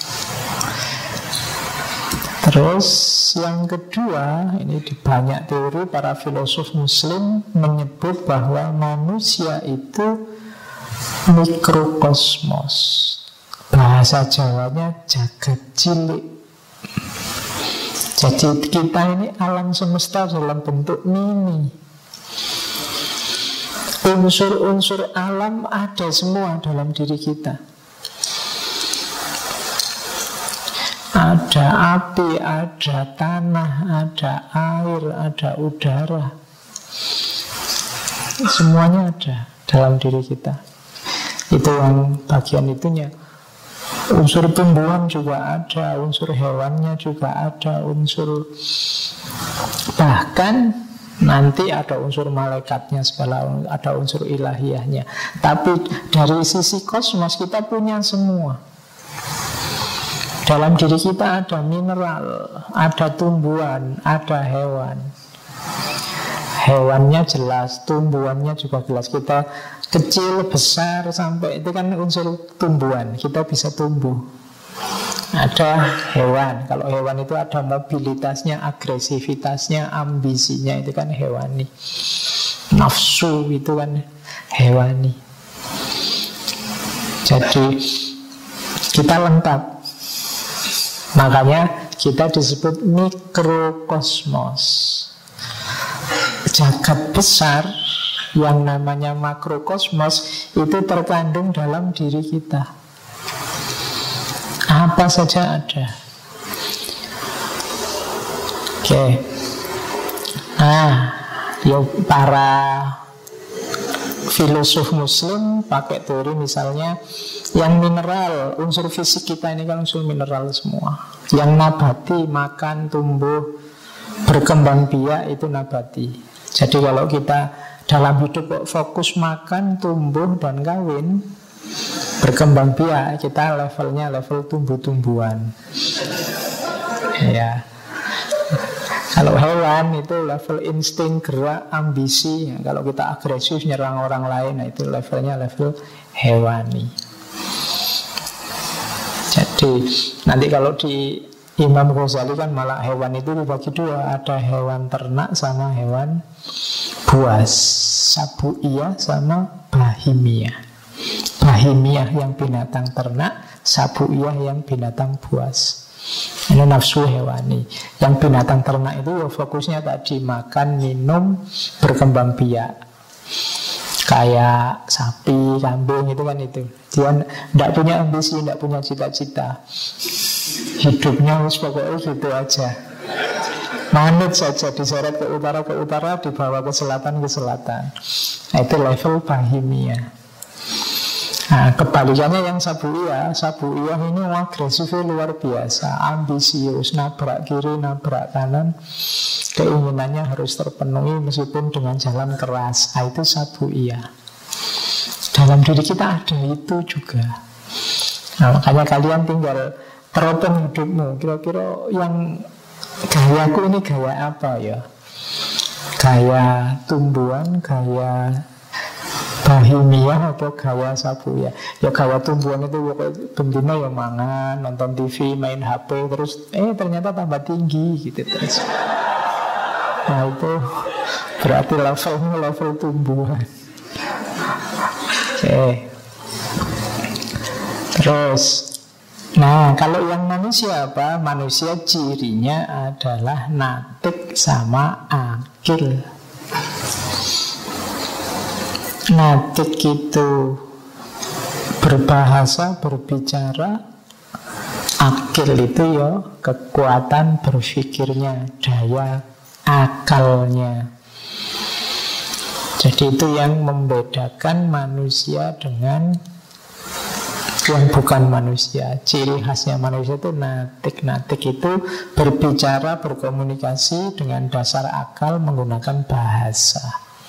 Terus yang kedua, ini di banyak teori para filosof muslim menyebut bahwa manusia itu mikrokosmos. bahasa Jawanya jagat cilik. Jadi kita ini alam semesta dalam bentuk mini. Unsur-unsur alam ada semua dalam diri kita. Ada api, ada tanah, ada air, ada udara. Semuanya ada dalam diri kita. Itu yang bagian itunya. Unsur tumbuhan juga ada, unsur hewannya juga ada, unsur bahkan nanti ada unsur malaikatnya segala, ada unsur ilahiyahnya. Tapi dari sisi kosmos kita punya semua. Dalam diri kita ada mineral, ada tumbuhan, ada hewan. Hewannya jelas, tumbuhannya juga jelas. Kita kecil, besar, sampai itu kan unsur tumbuhan. Kita bisa tumbuh. Ada hewan. Kalau hewan itu ada mobilitasnya, agresivitasnya, ambisinya. Itu kan hewani. Nafsu itu kan hewani. Jadi kita lengkap. Makanya kita disebut mikrokosmos. Jagat besar yang namanya makrokosmos itu terkandung dalam diri kita. Apa saja ada. Oke. Nah, para filosof muslim pakai teori misalnya yang mineral, unsur fisik kita ini kan unsur mineral semua. Yang nabati, makan, tumbuh, berkembang biak itu nabati. Jadi kalau kita dalam hidup kok fokus makan, tumbuh, dan kawin, berkembang biak, kita levelnya level tumbuh-tumbuhan. Ya. Kalau hewan itu level insting, gerak, ambisi. Kalau kita agresif nyerang orang lain, nah itu levelnya level hewani. Jadi nanti kalau di Imam Ghazali kan malah hewan itu dibagi dua. Ada hewan ternak sama hewan buas. Sabuiyah sama bahimiyah. Bahimiyah yang binatang ternak, sabuiyah yang binatang buas. Ini nafsu hewani. Yang binatang ternak itu fokusnya tadi makan, minum, berkembang biak. Kayak sapi, kambing itu kan itu. Dia tidak punya ambisi, tidak punya cita-cita. Hidupnya pokoknya gitu aja. Manut saja, diseret ke utara, dibawa ke selatan. Nah, itu level bahimia. Nah, kebalikannya yang sabuiyah ini agresifnya luar biasa, ambisius, nabrak kiri, nabrak kanan. Keinginannya harus terpenuhi meskipun dengan jalan keras. Nah, itu sabuiyah. Dalam diri kita ada itu juga. Nah, makanya kalian tinggal teropong hidupmu. Kira-kira yang gayaku ini gaya apa ya? Gaya tumbuhan, gaya bahimiyah atau gaya sabuiyah? Ya gaya tumbuhan itu bendina ya mangan, nonton TV, main HP, terus ternyata tambah tinggi gitu terus. Nah itu berarti levelnya level tumbuhan. Oke. Terus, nah kalau yang manusia apa? Manusia cirinya adalah natik sama akil. Natik itu berbahasa, berbicara. Akil itu ya kekuatan berpikirnya, daya akalnya. Jadi itu yang membedakan manusia dengan yang bukan manusia. Ciri khasnya manusia itu natik. Natik itu berbicara, berkomunikasi dengan dasar akal menggunakan bahasa.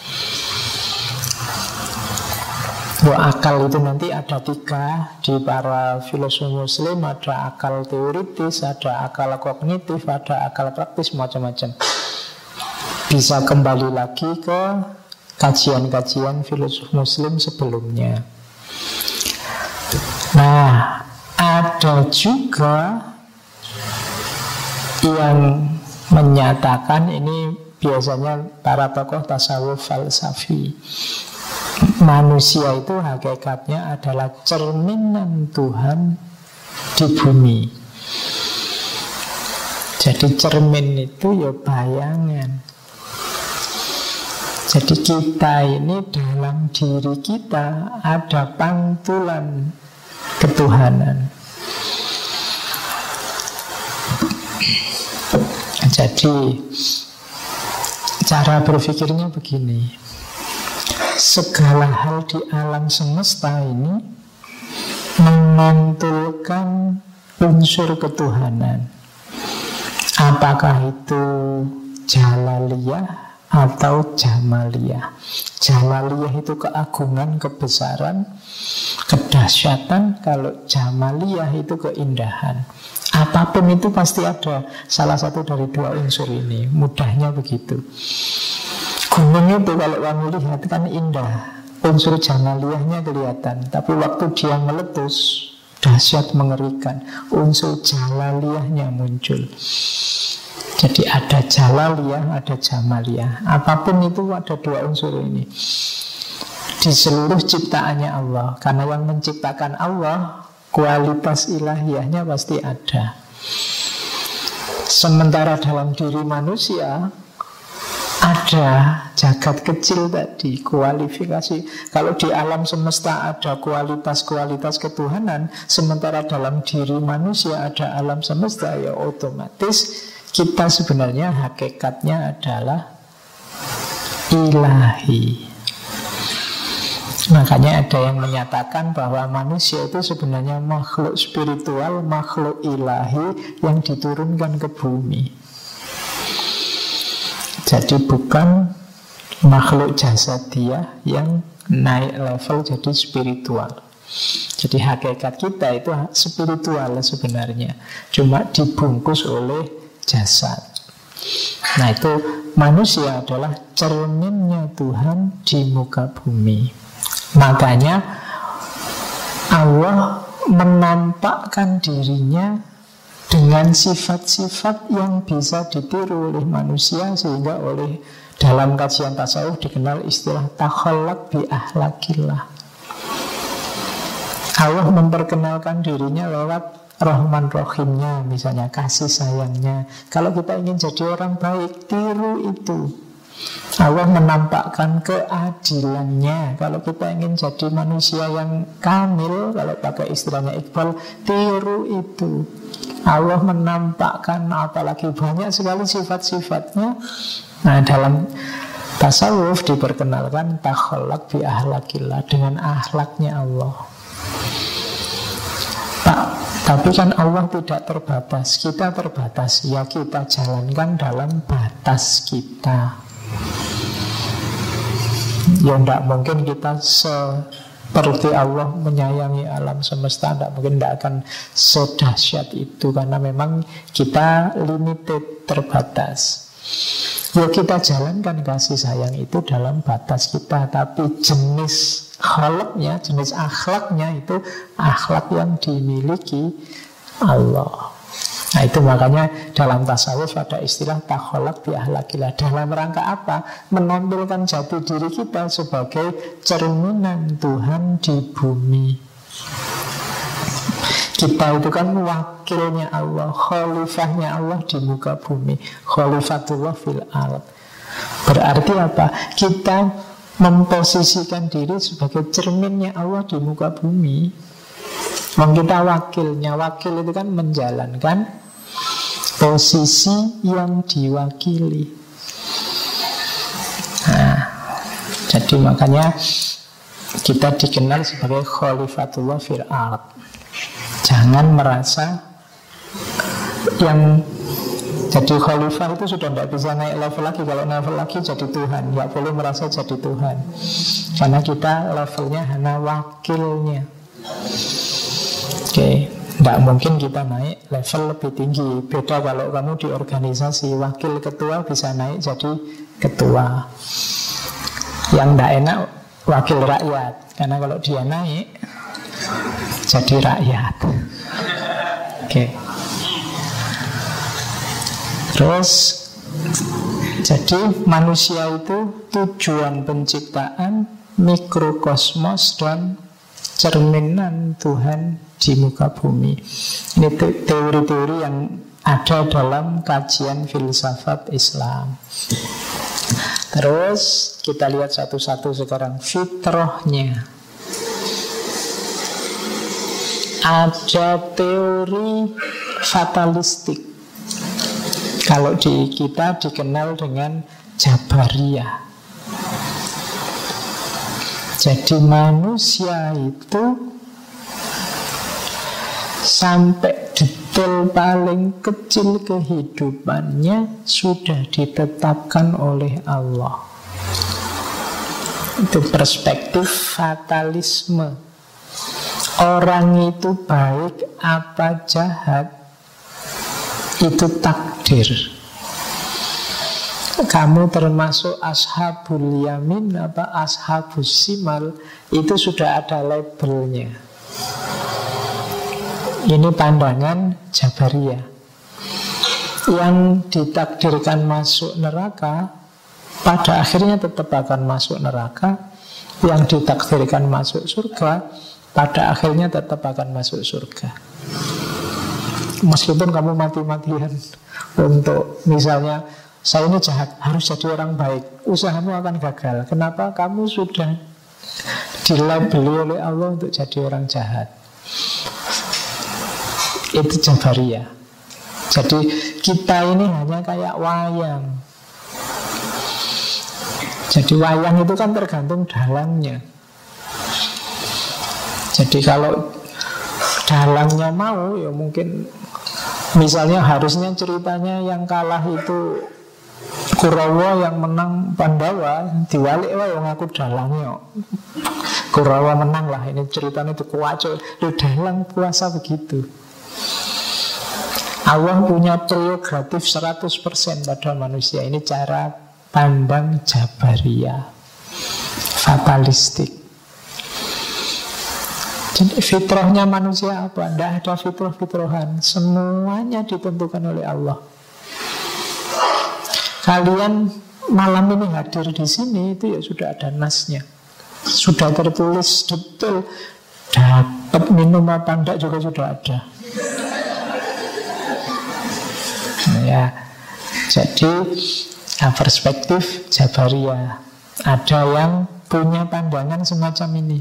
Akal itu nanti ada 3 di para filosof muslim. Ada akal teoritis, ada akal kognitif, ada akal praktis, macam-macam. Bisa kembali lagi ke kajian-kajian filosof muslim sebelumnya. Nah, ada juga yang menyatakan, ini biasanya para tokoh tasawuf falsafi, manusia itu hakikatnya adalah cerminan Tuhan di bumi. Jadi cermin itu ya bayangan. Jadi kita ini dalam diri kita ada pantulan ketuhanan. Jadi cara berpikirnya begini. Segala hal di alam semesta ini memantulkan unsur ketuhanan. Apakah itu jalaliyah atau jamaliyah. Jalaliyah itu keagungan, kebesaran, kedahsyatan. Kalau jamaliyah itu keindahan. Apapun itu pasti ada salah satu dari dua unsur ini. Mudahnya begitu. Gunung itu kalau kamu lihat kan indah, unsur jamaliyahnya kelihatan. Tapi waktu dia meletus, dahsyat, mengerikan, unsur jalaliyahnya muncul. Jadi ada jalaliyah, ada jamaliyah. Apapun itu ada dua unsur ini di seluruh ciptaannya Allah. Karena yang menciptakan Allah, kualitas ilahiyahnya pasti ada. Sementara dalam diri manusia ada jagat kecil tadi, kualifikasi. Kalau di alam semesta ada kualitas-kualitas ketuhanan, sementara dalam diri manusia ada alam semesta, ya otomatis kita sebenarnya hakikatnya adalah ilahi. Makanya ada yang menyatakan bahwa manusia itu sebenarnya makhluk spiritual, makhluk ilahi yang diturunkan ke bumi. Jadi bukan makhluk jasadiah yang naik level jadi spiritual. Jadi hakikat kita itu spiritual sebenarnya, cuma dibungkus oleh jasad. Nah itu manusia adalah cerminnya Tuhan di muka bumi. Makanya Allah menampakkan dirinya dengan sifat-sifat yang bisa ditiru oleh manusia, sehingga oleh dalam kajian tasawuf dikenal istilah takhallaq bi ahlakillah. Allah memperkenalkan dirinya lewat Rahman Rahimnya, misalnya kasih sayangnya. Kalau kita ingin jadi orang baik, tiru itu. Allah menampakkan keadilannya. Kalau kita ingin jadi manusia yang kamil, kalau pakai istilahnya Iqbal, tiru itu. Allah menampakkan apalagi banyak sekali sifat-sifatnya. Nah dalam tasawuf diperkenalkan takhallaq bi ahlakillah, dengan akhlaknya Allah. Tapi kan Allah tidak terbatas, kita terbatas. Ya kita jalankan dalam batas kita. Ya tidak mungkin kita seperti Allah menyayangi alam semesta. Tidak mungkin, tidak akan sedahsyat itu. Karena memang kita limited, terbatas. Ya kita jalankan kasih sayang itu dalam batas kita. Tapi jenis khalaqnya, jenis akhlaknya itu akhlak yang dimiliki Allah. Nah itu makanya dalam tasawuf ada istilah takhallaq bi ahlakillah. Dalam rangka apa? Menampilkan jati diri kita sebagai cerminan Tuhan di bumi. Kita itu kan wakilnya Allah, khalifahnya Allah di muka bumi. Khalifatullah fil ard. Berarti apa? Kita memposisikan diri sebagai cerminnya Allah di muka bumi. Kita wakilnya. Wakil itu kan menjalankan posisi yang diwakili. Nah, jadi makanya kita dikenal sebagai khalifatullah fil ard. Jangan merasa yang jadi khalifah itu sudah tidak bisa naik level lagi. Kalau naik level lagi jadi Tuhan. Tidak boleh merasa jadi Tuhan. Karena kita levelnya hanya wakilnya. Oke, tidak mungkin kita naik level lebih tinggi. Beda kalau kamu di organisasi, wakil ketua bisa naik jadi ketua. Yang tidak enak wakil rakyat. Karena kalau dia naik jadi rakyat. Oke. Terus jadi manusia itu tujuan penciptaan mikrokosmos dan cerminan Tuhan di muka bumi. Ini teori-teori yang ada dalam kajian filsafat Islam. Terus kita lihat satu-satu sekarang fitrahnya. Ada teori fatalistik. Kalau di kita dikenal dengan Jabariyah. Jadi manusia itu sampai detail paling kecil kehidupannya sudah ditetapkan oleh Allah. Itu perspektif fatalisme. Orang itu baik apa jahat itu takdir. Kamu termasuk ashabul yamin apa ashabus simal, itu sudah ada labelnya. Ini pandangan Jabariyah. Yang ditakdirkan masuk neraka pada akhirnya tetap akan masuk neraka. Yang ditakdirkan masuk surga pada akhirnya tetap akan masuk surga. Meskipun kamu mati-matian untuk misalnya saya ini jahat, harus jadi orang baik, usahamu akan gagal. Kenapa? Kamu sudah dilabeli oleh Allah untuk jadi orang jahat. Itu Jabariyah. Jadi kita ini hanya kayak wayang. Jadi wayang itu kan tergantung dalangnya. Jadi kalau dalangnya mau, ya mungkin misalnya harusnya ceritanya yang kalah itu Kurawa, yang menang Pandawa, diwalik wae wong aku dalangnya. Kurawa menang lah, ini ceritanya itu kuwaco. Lu dalang puasa begitu. Allah punya prerogatif 100% pada manusia. Ini cara pandang Jabariyah, fatalistik. Jadi fitrahnya manusia apa? Tidak ada fitrah-fitrahan. Semuanya ditentukan oleh Allah. Kalian malam ini hadir di sini, itu ya sudah ada nasnya. Sudah tertulis detail. Dapat minum apa enggak juga sudah ada. Nah, ya. Jadi perspektif Jabariyah. Ada yang punya pandangan semacam ini.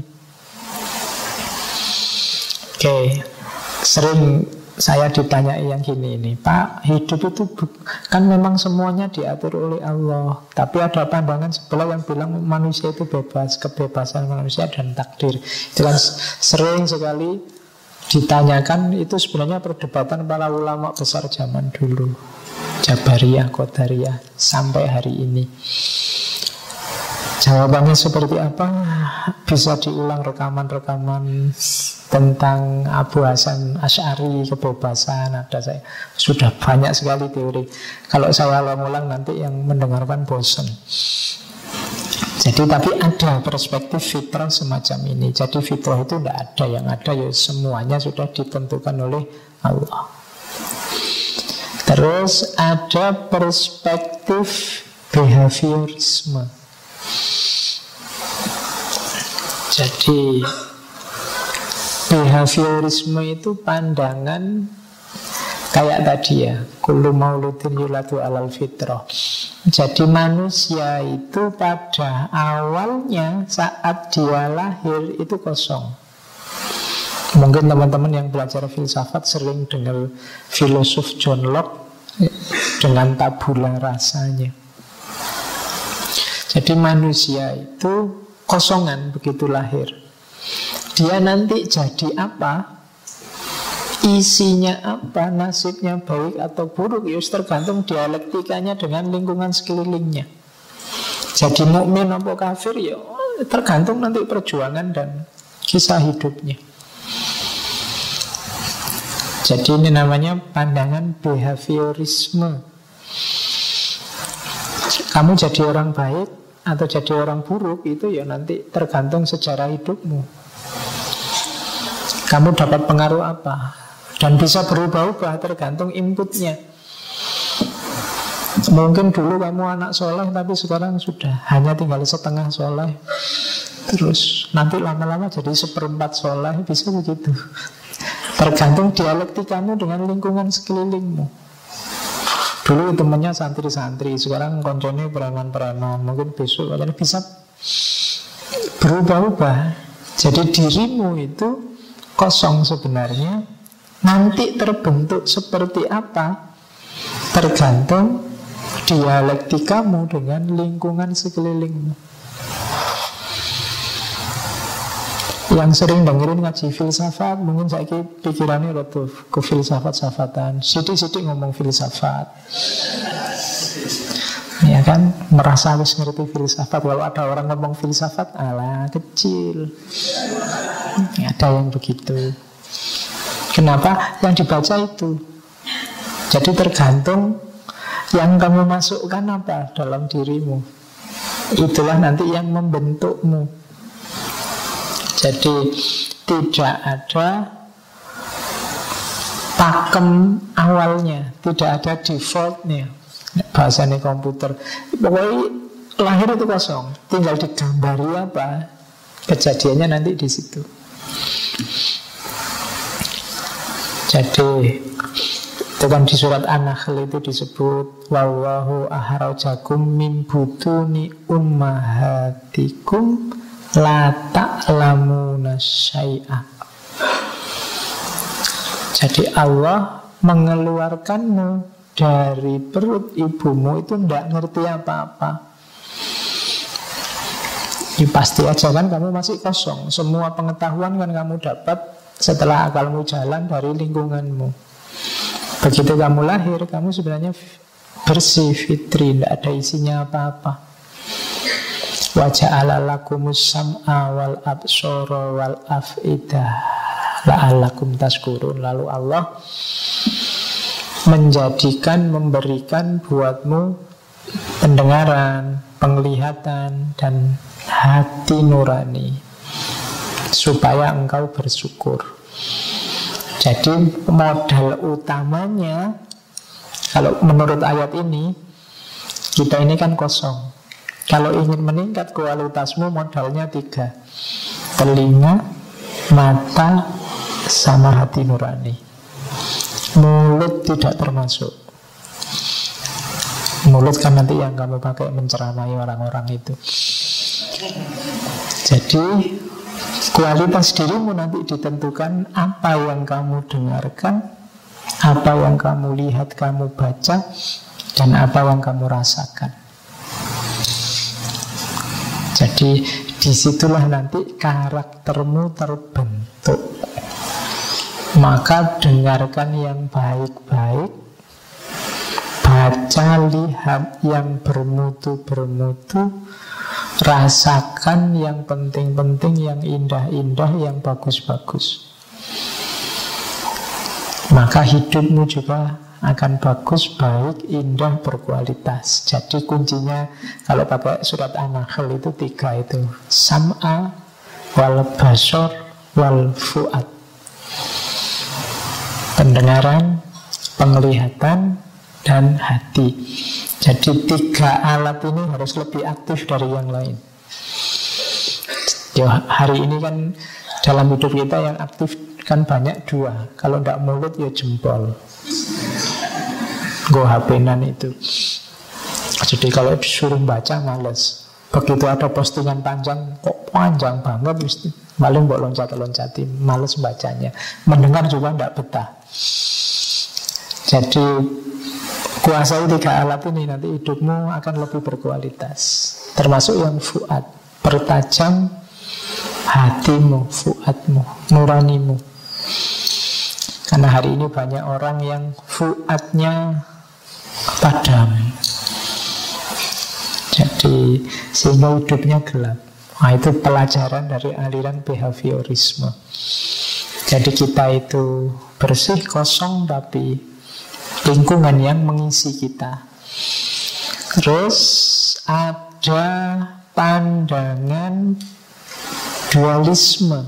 Oke, sering saya ditanyai yang gini ini, Pak, hidup itu kan memang semuanya diatur oleh Allah, tapi ada pandangan sebelah yang bilang manusia itu bebas, kebebasan manusia dan takdir. Itu kan sering sekali ditanyakan. Itu sebenarnya perdebatan para ulama besar zaman dulu, Jabariyah, Qadariyah, sampai hari ini. Jawabannya seperti apa? Bisa diulang rekaman-rekaman tentang Abu Hasan Asy'ari, kebebasan. Ada saya sudah banyak sekali teori. Kalau saya ulang-ulang nanti yang mendengarkan bosan. Jadi tapi ada perspektif fitrah semacam ini. Jadi fitrah itu tidak ada, yang ada ya semuanya sudah ditentukan oleh Allah. Terus ada perspektif behaviorisme. Jadi behaviorisme itu pandangan kayak tadi ya, kullu mauludin yuladu alal fitrah. Jadi manusia itu pada awalnya saat dia lahir itu kosong. Mungkin teman-teman yang belajar filsafat sering dengar filosof John Locke dengan tabula rasanya. Jadi manusia itu kosongan begitu lahir. Dia nanti jadi apa, isinya apa, nasibnya baik atau buruk, ya tergantung dialektikanya dengan lingkungan sekelilingnya. Jadi mukmin atau kafir, ya tergantung nanti perjuangan dan kisah hidupnya. Jadi ini namanya pandangan behaviorisme. Kamu jadi orang baik atau jadi orang buruk itu ya nanti tergantung sejarah hidupmu. Kamu dapat pengaruh apa? Dan bisa berubah-ubah tergantung inputnya. Mungkin dulu kamu anak soleh, tapi sekarang sudah hanya tinggal setengah soleh. terus nanti lama-lama jadi seperempat soleh, bisa begitu. Tergantung dialektikamu dengan lingkungan sekelilingmu. Dulu temennya santri-santri, sekarang koncone preman-preman, mungkin besok kalian bisa berubah-ubah. Jadi dirimu itu kosong sebenarnya. Nanti terbentuk seperti apa tergantung dialektikamu dengan lingkungan sekelilingmu. Yang sering dengerin ngaji filsafat, mungkin saya pikirannya rotuh ke filsafat-safatan. Sidik-sidik ngomong filsafat, ya kan, merasa harus ngerti filsafat. Kalau ada orang ngomong filsafat, ala kecil. Ada yang begitu. Kenapa? Yang dibaca itu. Jadi tergantung yang kamu masukkan apa dalam dirimu. Itulah nanti yang membentukmu. Jadi tidak ada pakem awalnya, tidak ada defaultnya. Bahasanya komputer, pokoknya lahir itu kosong, tinggal digambari apa kejadiannya nanti di situ. Jadi itu kan di surat An-Nahl itu disebut wallahu ahrajakum min butuni ummahatikum la ta'lamuna syai'a. Jadi Allah mengeluarkanmu dari perut ibumu itu tidak ngerti apa-apa. Ya pasti aja kan kamu masih kosong. Semua pengetahuan kan kamu dapat setelah akalmu jalan dari lingkunganmu. Begitu kamu lahir, kamu sebenarnya bersih, fitri, tidak ada isinya apa-apa. Wa ja'ala lakumus sam'a wal absara wal af'idah la'allakum tashkurun. Lalu Allah menjadikan, memberikan buatmu pendengaran, penglihatan, dan hati nurani supaya engkau bersyukur. Jadi modal utamanya, kalau menurut ayat ini, kita ini kan kosong. Kalau ingin meningkat kualitasmu, modalnya 3: telinga, mata, sama hati nurani. Mulut tidak termasuk. Mulut kan nanti yang kamu pakai menceramai orang-orang itu. Jadi kualitas dirimu nanti ditentukan apa yang kamu dengarkan, apa yang kamu lihat, kamu baca, dan apa yang kamu rasakan. Jadi disitulah nanti karaktermu terbentuk. Maka dengarkan yang baik-baik, baca, lihat yang bermutu-bermutu, rasakan yang penting-penting, yang indah-indah, yang bagus-bagus. Maka hidupmu juga akan bagus, baik, indah, berkualitas. Jadi kuncinya kalau pakai surat An-Nahl itu 3 itu: sam'a, wal basar, wal fu'ad. Pendengaran, penglihatan, dan hati. Jadi 3 alat ini harus lebih aktif dari yang lain. Ya, hari ini kan dalam hidup kita yang aktif kan banyak 2. Kalau tidak mulut ya jempol, go HP-nan itu. Jadi kalau disuruh baca males. Begitu ada postingan panjang, kok panjang banget, mesti paling buat loncat-loncati, males bacanya. Mendengar juga tidak betah. Jadi kuasai 3 alat ini, nanti hidupmu akan lebih berkualitas. Termasuk yang fuad, pertajam hatimu, fuadmu, nuranimu. Karena hari ini banyak orang yang fuadnya padam, jadi sehingga hidupnya gelap. Nah, itu pelajaran dari aliran behaviorisme. Jadi kita itu bersih, kosong, tapi lingkungan yang mengisi kita. Terus ada pandangan dualisme.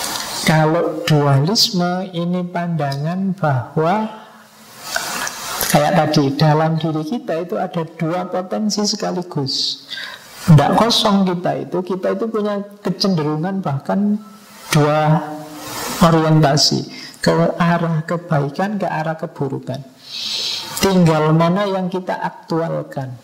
Kalau dualisme ini pandangan bahwa Kayak tadi, dalam diri kita itu ada dua potensi sekaligus. Tidak kosong kita itu punya kecenderungan bahkan dua orientasi, ke arah kebaikan, ke arah keburukan. Tinggal mana yang kita aktualkan.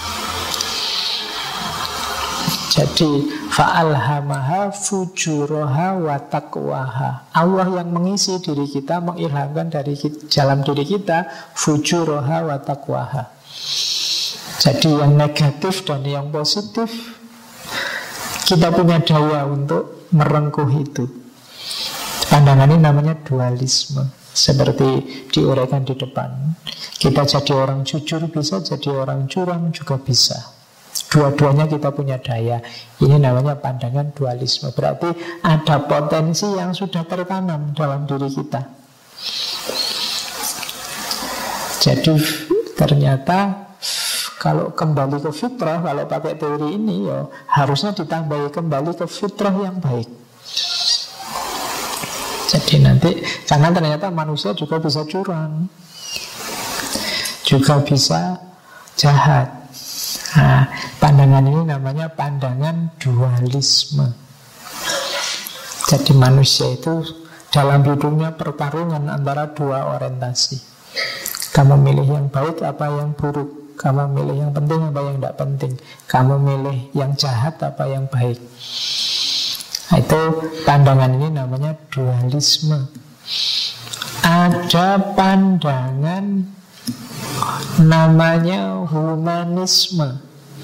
Jadi fa'alhamaha fujuraha wa taqwaha. Allah yang mengisi diri kita, mengilhamkan dari dalam diri kita fujuraha wa taqwaha. Jadi yang negatif dan yang positif kita punya daya untuk merengkuh itu. Pandangan ini namanya dualisme. Seperti diuraikan di depan, kita jadi orang jujur bisa, jadi orang curang juga bisa. Dua-duanya kita punya daya. Ini namanya pandangan dualisme. Berarti ada potensi yang sudah tertanam dalam diri kita. Jadi ternyata kalau kembali ke fitrah, kalau pakai teori ini ya harusnya ditambahi kembali ke fitrah yang baik. Jadi nanti, karena ternyata manusia juga bisa curang, juga bisa jahat. Nah, pandangan ini namanya pandangan dualisme. Jadi manusia itu dalam hidupnya pertarungan antara dua orientasi. Kamu milih yang baik apa yang buruk, kamu milih yang penting apa yang tidak penting, kamu milih yang jahat apa yang baik. Nah, itu pandangan ini namanya dualisme. Ada pandangan namanya humanisme.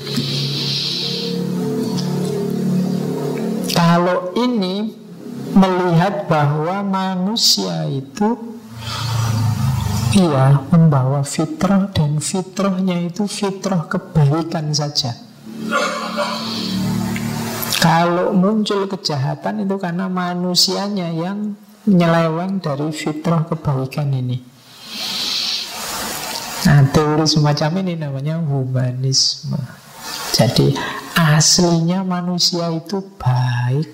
Kalau ini melihat bahwa manusia itu membawa fitrah, dan fitrahnya itu fitrah kebaikan saja. Kalau muncul kejahatan itu karena manusianya yang nyeleweng dari fitrah kebaikan ini. Nah, teori semacam ini namanya humanisme. Jadi aslinya manusia itu baik.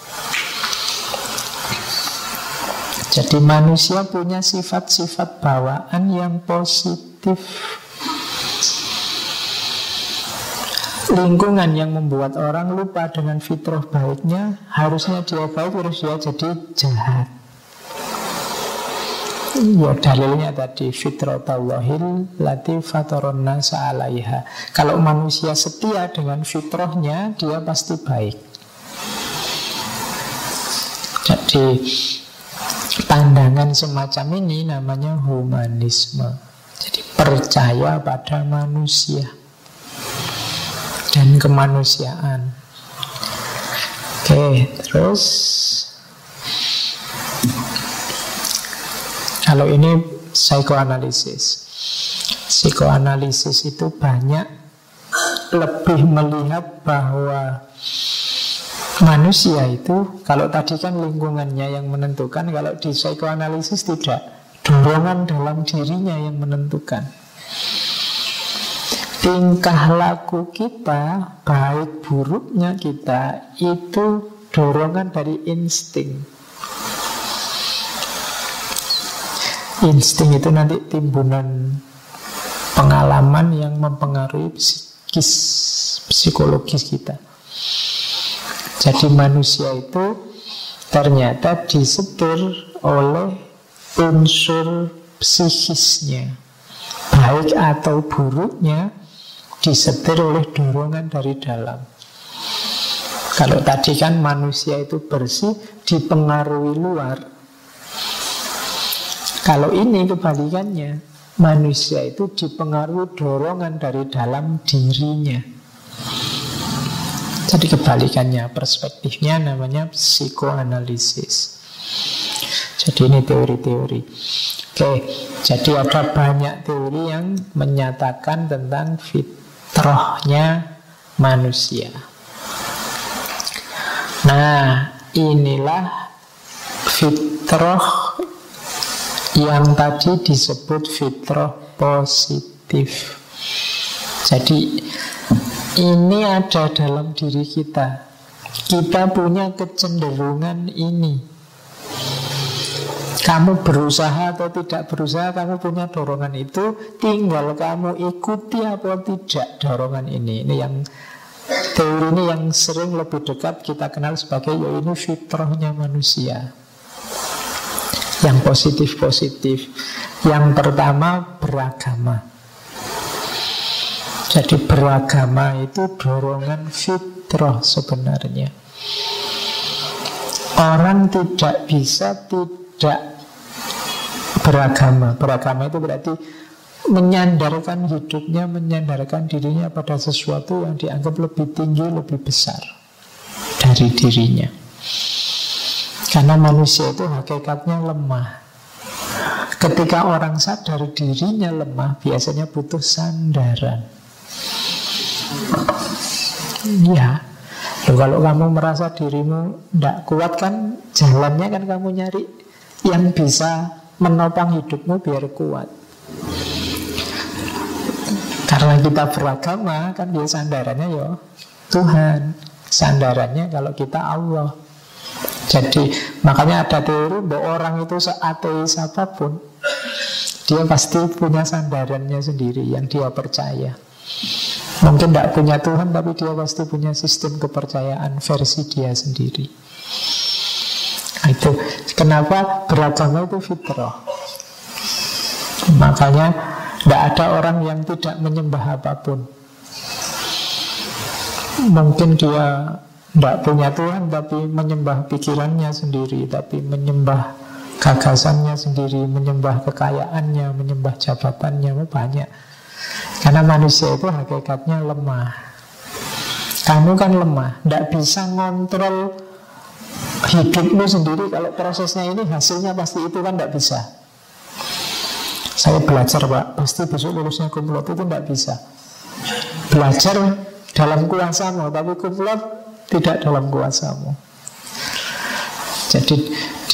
Jadi manusia punya sifat-sifat bawaan yang positif. Lingkungan yang membuat orang lupa dengan fitrah baiknya, harusnya dia baik, terus dia jadi jahat. Ya dalilnya tadi fitratallahil lati fataron nasa 'alaiha. Kalau manusia setia dengan fitrahnya, dia pasti baik. Jadi pandangan semacam ini namanya humanisme. Jadi percaya pada manusia dan kemanusiaan. Oke, terus kalau ini psikoanalisis. Psikoanalisis itu banyak lebih melihat bahwa manusia itu, kalau tadi kan lingkungannya yang menentukan, kalau di psikoanalisis tidak. Dorongan dalam dirinya yang menentukan. Tingkah laku kita, baik buruknya kita, itu dorongan dari insting. Insting itu nanti timbunan pengalaman yang mempengaruhi psikologis kita. Jadi manusia itu ternyata disetir oleh unsur psikisnya. Baik atau buruknya disetir oleh dorongan dari dalam. Kalau tadi kan manusia itu bersih dipengaruhi luar. Kalau ini kebalikannya, manusia itu dipengaruhi dorongan dari dalam dirinya. Jadi kebalikannya, perspektifnya namanya psikoanalisis. Jadi ini teori-teori. Oke, jadi ada banyak teori yang menyatakan tentang fitrahnya manusia. Nah, inilah fitrah yang tadi disebut fitrah positif. Jadi ini ada dalam diri kita. Kita punya kecenderungan ini. Kamu berusaha atau tidak berusaha, kamu punya dorongan itu. Tinggal kamu ikuti apa tidak dorongan ini. Ini yang teori ini yang sering lebih dekat kita kenal sebagai yaitu fitrahnya manusia. Yang positif-positif. Yang pertama beragama. Jadi beragama itu dorongan fitrah sebenarnya. Orang tidak bisa tidak beragama. Beragama itu berarti menyandarkan hidupnya, menyandarkan dirinya pada sesuatu yang dianggap lebih tinggi, lebih besar dari dirinya. Karena manusia itu hakikatnya lemah. Ketika orang sadar dirinya lemah, biasanya butuh sandaran. Ya, kalau kamu merasa dirimu tidak kuat kan, jalannya kan kamu nyari yang bisa menopang hidupmu biar kuat. Karena kita beragama kan dia sandarannya ya Tuhan. Sandarannya kalau kita Allah. Jadi makanya ada teori bahwa orang itu seateis apapun, dia pasti punya sandarannya sendiri yang dia percaya. Mungkin tidak punya Tuhan, tapi dia pasti punya sistem kepercayaan versi dia sendiri. Itu kenapa beragama itu fitrah. Makanya tidak ada orang yang tidak menyembah apapun. Mungkin dia tidak punya Tuhan, tapi menyembah pikirannya sendiri, tapi menyembah gagasannya sendiri, menyembah kekayaannya, menyembah jabatannya, banyak. Karena manusia itu hakikatnya lemah. Kamu kan lemah, tidak bisa ngontrol hidupmu sendiri. Kalau prosesnya ini hasilnya pasti itu kan tidak bisa. Saya belajar Pak, pasti besok lulusnya kumlot, itu tidak bisa. Belajar dalam kuasamu, tapi kumlot tidak dalam kuasamu. Jadi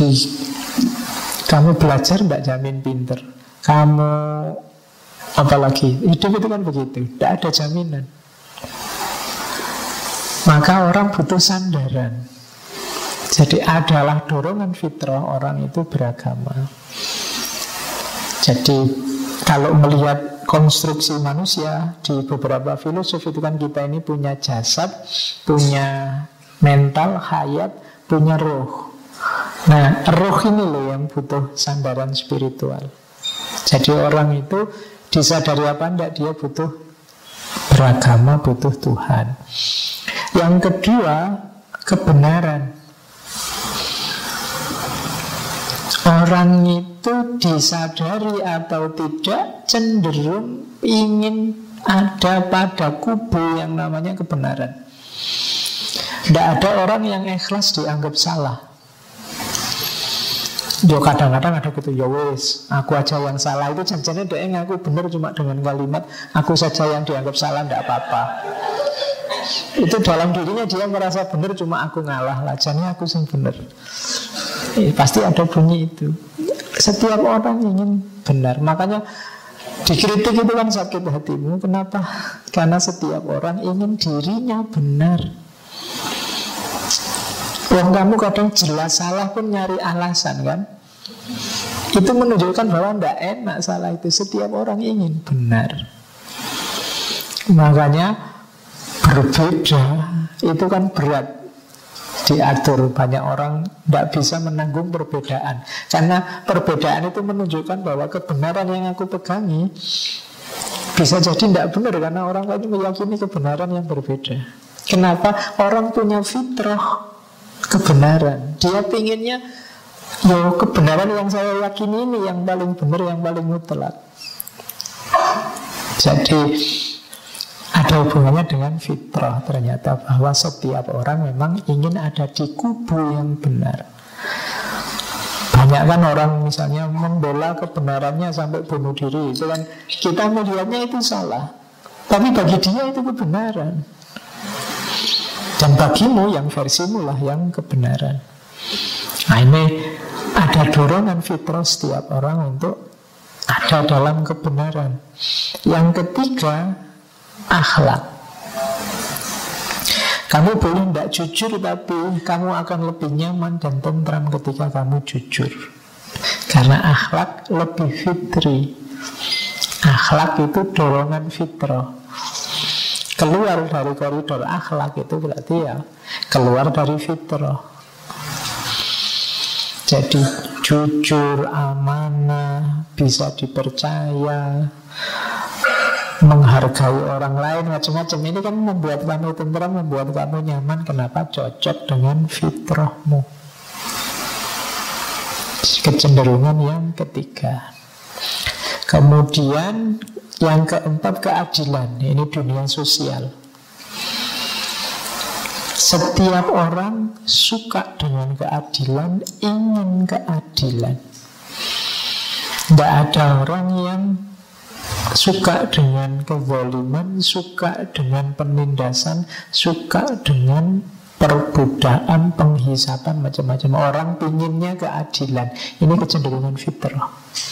kamu belajar tidak jamin pinter. Kamu apalagi hidup itu kan begitu, tidak ada jaminan. Maka orang butuh sandaran. Jadi adalah dorongan fitrah orang itu beragama. Jadi kalau melihat konstruksi manusia di beberapa filosof itu kan kita ini punya jasad, punya mental, hayat, punya roh. Nah, roh ini loh yang butuh sandaran spiritual. Jadi orang itu disadari apa enggak, dia butuh beragama, butuh Tuhan. Yang kedua, kebenaran. Orang itu disadari atau tidak cenderung ingin ada pada kubu yang namanya kebenaran. Tidak ada orang yang ikhlas dianggap salah. Yo kadang-kadang ada gitu, ya wes, aku aja yang salah. Itu janjinya dia ngaku benar cuma dengan kalimat aku saja yang dianggap salah, tidak apa-apa. Itu dalam dirinya dia merasa benar, cuma aku ngalah, lajanya aku sing benar. Pasti ada bunyi itu. Setiap orang ingin benar. Makanya dikritik itu kan sakit hatimu. Kenapa? Karena setiap orang ingin dirinya benar. Wong kamu kadang jelas salah pun nyari alasan kan. Itu menunjukkan bahwa tidak enak salah itu. Setiap orang ingin benar. Makanya berbeda itu kan berat diatur. Banyak orang tidak bisa menanggung perbedaan. Karena perbedaan itu menunjukkan bahwa kebenaran yang aku pegangi bisa jadi tidak benar, karena orang lain meyakini kebenaran yang berbeda. Kenapa? Orang punya fitrah kebenaran. Dia pinginnya yo kebenaran yang saya yakini ini yang paling benar, yang paling mutlak. Jadi ada hubungannya dengan fitrah ternyata, bahwa setiap orang memang ingin ada di kubu yang benar. Banyak kan orang misalnya membela kebenarannya sampai bunuh diri. Itu kan kita melihatnya itu salah, tapi bagi dia itu kebenaran. Dan bagimu yang versimu lah yang kebenaran. Nah ini ada dorongan fitrah setiap orang untuk ada dalam kebenaran. Yang ketiga, akhlak. Kamu boleh tidak jujur, tapi kamu akan lebih nyaman dan tentram ketika kamu jujur. Karena akhlak lebih fitri. Akhlak itu dorongan fitrah. Keluar dari koridor akhlak itu berarti ya keluar dari fitrah. Jadi jujur, amanah, bisa dipercaya, menghargai orang lain, macam-macam. Ini kan membuat kamu tentram, membuat kamu nyaman. Kenapa? Cocok dengan fitrahmu. Kecenderungan yang ketiga. Kemudian yang keempat, keadilan. Ini dunia sosial. Setiap orang suka dengan keadilan, ingin keadilan. Tidak ada orang yang suka dengan kezaliman, suka dengan penindasan, suka dengan perbudakan, penghisapan, macam-macam. Orang pinginnya keadilan. Ini kecenderungan fitrah.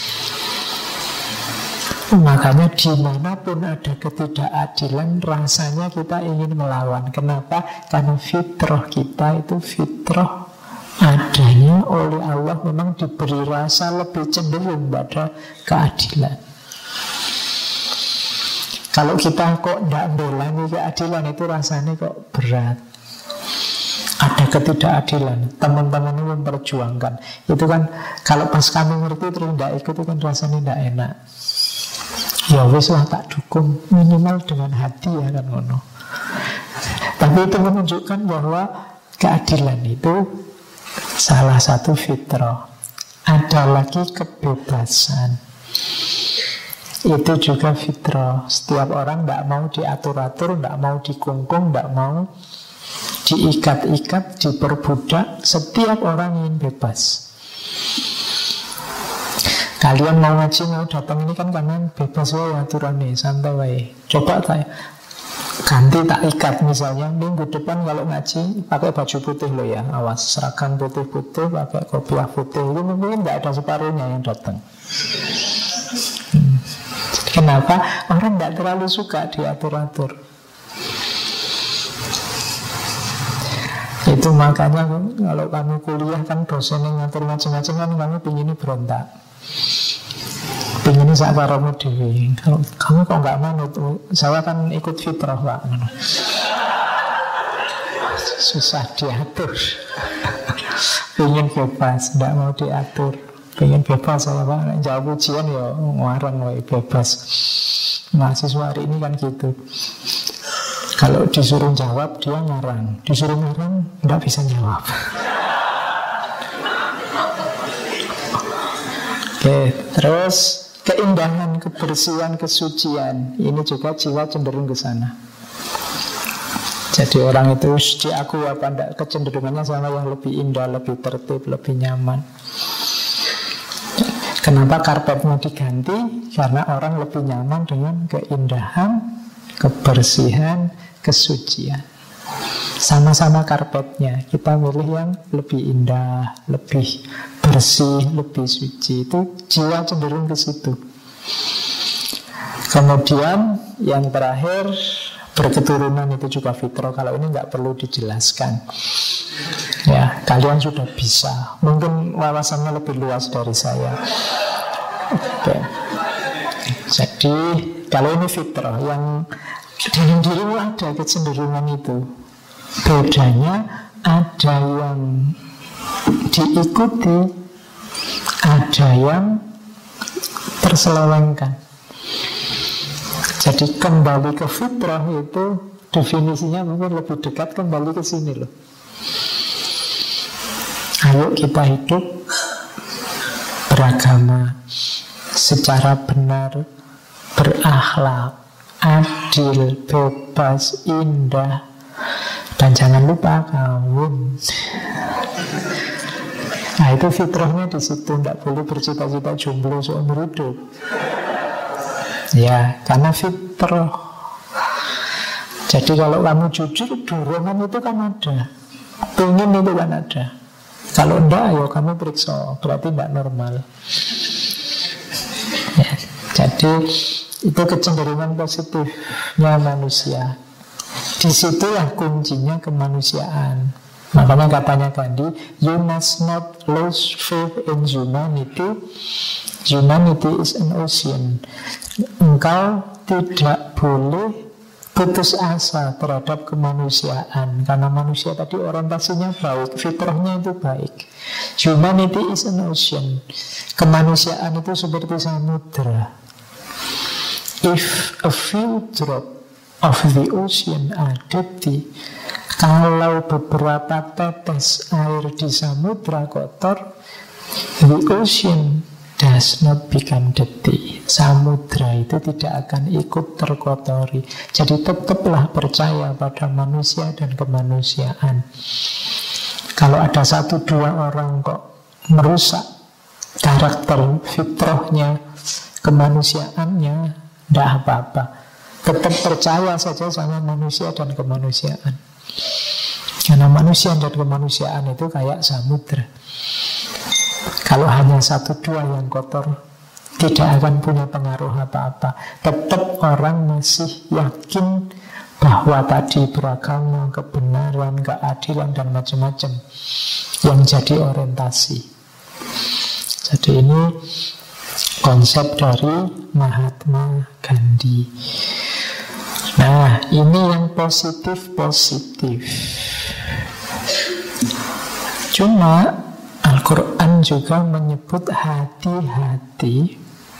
Makanya dimanapun ada ketidakadilan, rasanya kita ingin melawan. Kenapa? Karena fitrah kita itu fitrah adanya oleh Allah memang diberi rasa lebih cenderung pada keadilan. Kalau kita kok tidak belani keadilan, itu rasanya kok berat. Ada ketidakadilan, teman-teman itu memperjuangkan. Itu kan kalau pas kamu ngerti terus tidak ikut, itu kan rasanya tidak enak. Ya wis lah, tak dukung minimal dengan hati ya kan ngono. Tapi itu menunjukkan bahwa keadilan itu salah satu fitrah. Ada lagi kebebasan. Itu juga fitrah. Setiap orang tidak mau diatur-atur, tidak mau dikungkung, tidak mau diikat-ikat, diperbudak. Setiap orang ingin bebas. Kalian mau ngaji, mau datang ini kan karena bebas wae aturannya, santai wae. Coba tak ganti, tak ikat misalnya. Minggu depan kalau ngaji pakai baju putih lo ya, awas, seragam putih-putih, pakai kopiah putih. Itu mungkin tidak ada separuhnya yang datang. Kenapa? Orang tidak terlalu suka diatur-atur. Itu makanya kalau kamu kuliah kan dosen yang ngatur macam-macam kan kamu pinginnya berontak. Pinginnya sakaramu dewi. Kalau kamu kok nggak manut, saya kan ikut fitrah Pak. Susah diatur. Pingin bebas, tidak mau diatur. Pingin bebas saya Pak. Jawab ujian ya ngarang bebas. Mahasiswa hari ini kan gitu. Kalau disuruh jawab dia ngarang, disuruh ngarang nggak bisa jawab. Oke, terus keindahan, kebersihan, kesucian. Ini juga jiwa cenderung ke sana. Jadi orang itu diakui apa enggak, kecenderungannya sama yang lebih indah, lebih tertib, lebih nyaman. Kenapa karpetnya diganti? Karena orang lebih nyaman dengan keindahan, kebersihan, kesucian. Sama-sama karpetnya, kita milih yang lebih indah, lebih bersih, lebih suci. Itu jiwa cenderung ke situ. Kemudian yang terakhir, berketurunan itu juga fitrah. Kalau ini nggak perlu dijelaskan. Ya, kalian sudah bisa. Mungkin wawasannya lebih luas dari saya. Oke. Jadi kalau ini fitrah, yang dalam dirimu ada kecenderungan itu. Bedanya ada yang diikuti, ada yang terselewengkan. Jadi kembali ke fitrah itu definisinya mungkin lebih dekat kembali ke sini loh. Ayo kita hidup beragama secara benar, berakhlak, adil, bebas, indah. Dan jangan lupa kawin. Nah itu fitrahnya di situ. Tidak boleh bercita-cita jomblo seumur hidup. Ya, karena fitrah. Jadi kalau kamu jujur, dorongan itu kan ada, pengen itu kan ada. Kalau enggak, ayo kamu periksa, berarti tidak normal. Ya, jadi itu kecenderungan positifnya manusia. Disitulah kuncinya kemanusiaan. Makanya katanya Gandhi, you must not lose faith in humanity. Humanity is an ocean. Engkau tidak boleh putus asa terhadap kemanusiaan, karena manusia tadi orientasinya baik, fitrahnya itu baik. Humanity is an ocean. Kemanusiaan itu seperti samudra. If a few drop of the ocean are dirty, kalau beberapa tetes air di samudra kotor, the ocean does not become dirty. Samudra itu tidak akan ikut terkotori. Jadi tetaplah percaya pada manusia dan kemanusiaan. Kalau ada 1-2 orang kok merusak karakter fitrahnya, kemanusiaannya, tidak apa-apa. Tetap percaya saja sama manusia dan kemanusiaan. Karena manusia dan kemanusiaan itu kayak samudra. Kalau hanya 1-2 yang kotor, tidak akan punya pengaruh apa-apa. Tetap orang masih yakin bahwa tadi beragama, kebenaran, keadilan, dan macam-macam yang jadi orientasi. Jadi ini konsep dari Mahatma Gandhi. Nah, ini yang positif-positif. Cuma Al-Quran juga menyebut hati-hati.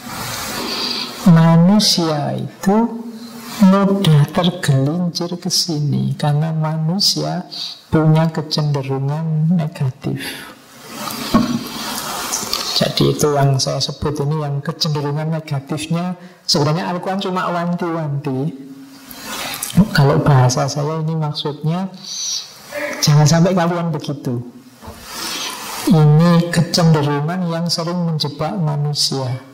Manusia itu mudah tergelincir ke sini karena manusia punya kecenderungan negatif. Jadi itu yang saya sebut ini, yang kecenderungan negatifnya. Sebenarnya Al-Quran cuma wanti-wanti. Kalau bahasa saya ini maksudnya, jangan sampai kalian begitu. Ini kecenderungan yang sering menjebak manusia.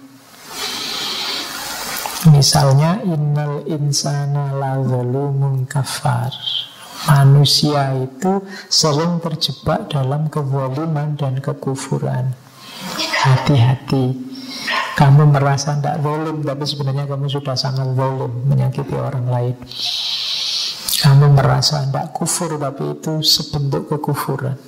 Misalnya, innal insana lazalumun kafar. Manusia itu sering terjebak dalam kezaliman dan kekufuran. Hati-hati. Kamu merasa tidak zalim, tapi sebenarnya kamu sudah sangat zalim, menyakiti orang lain. Kamu merasa tidak kufur, tapi itu sebentuk kekufuran.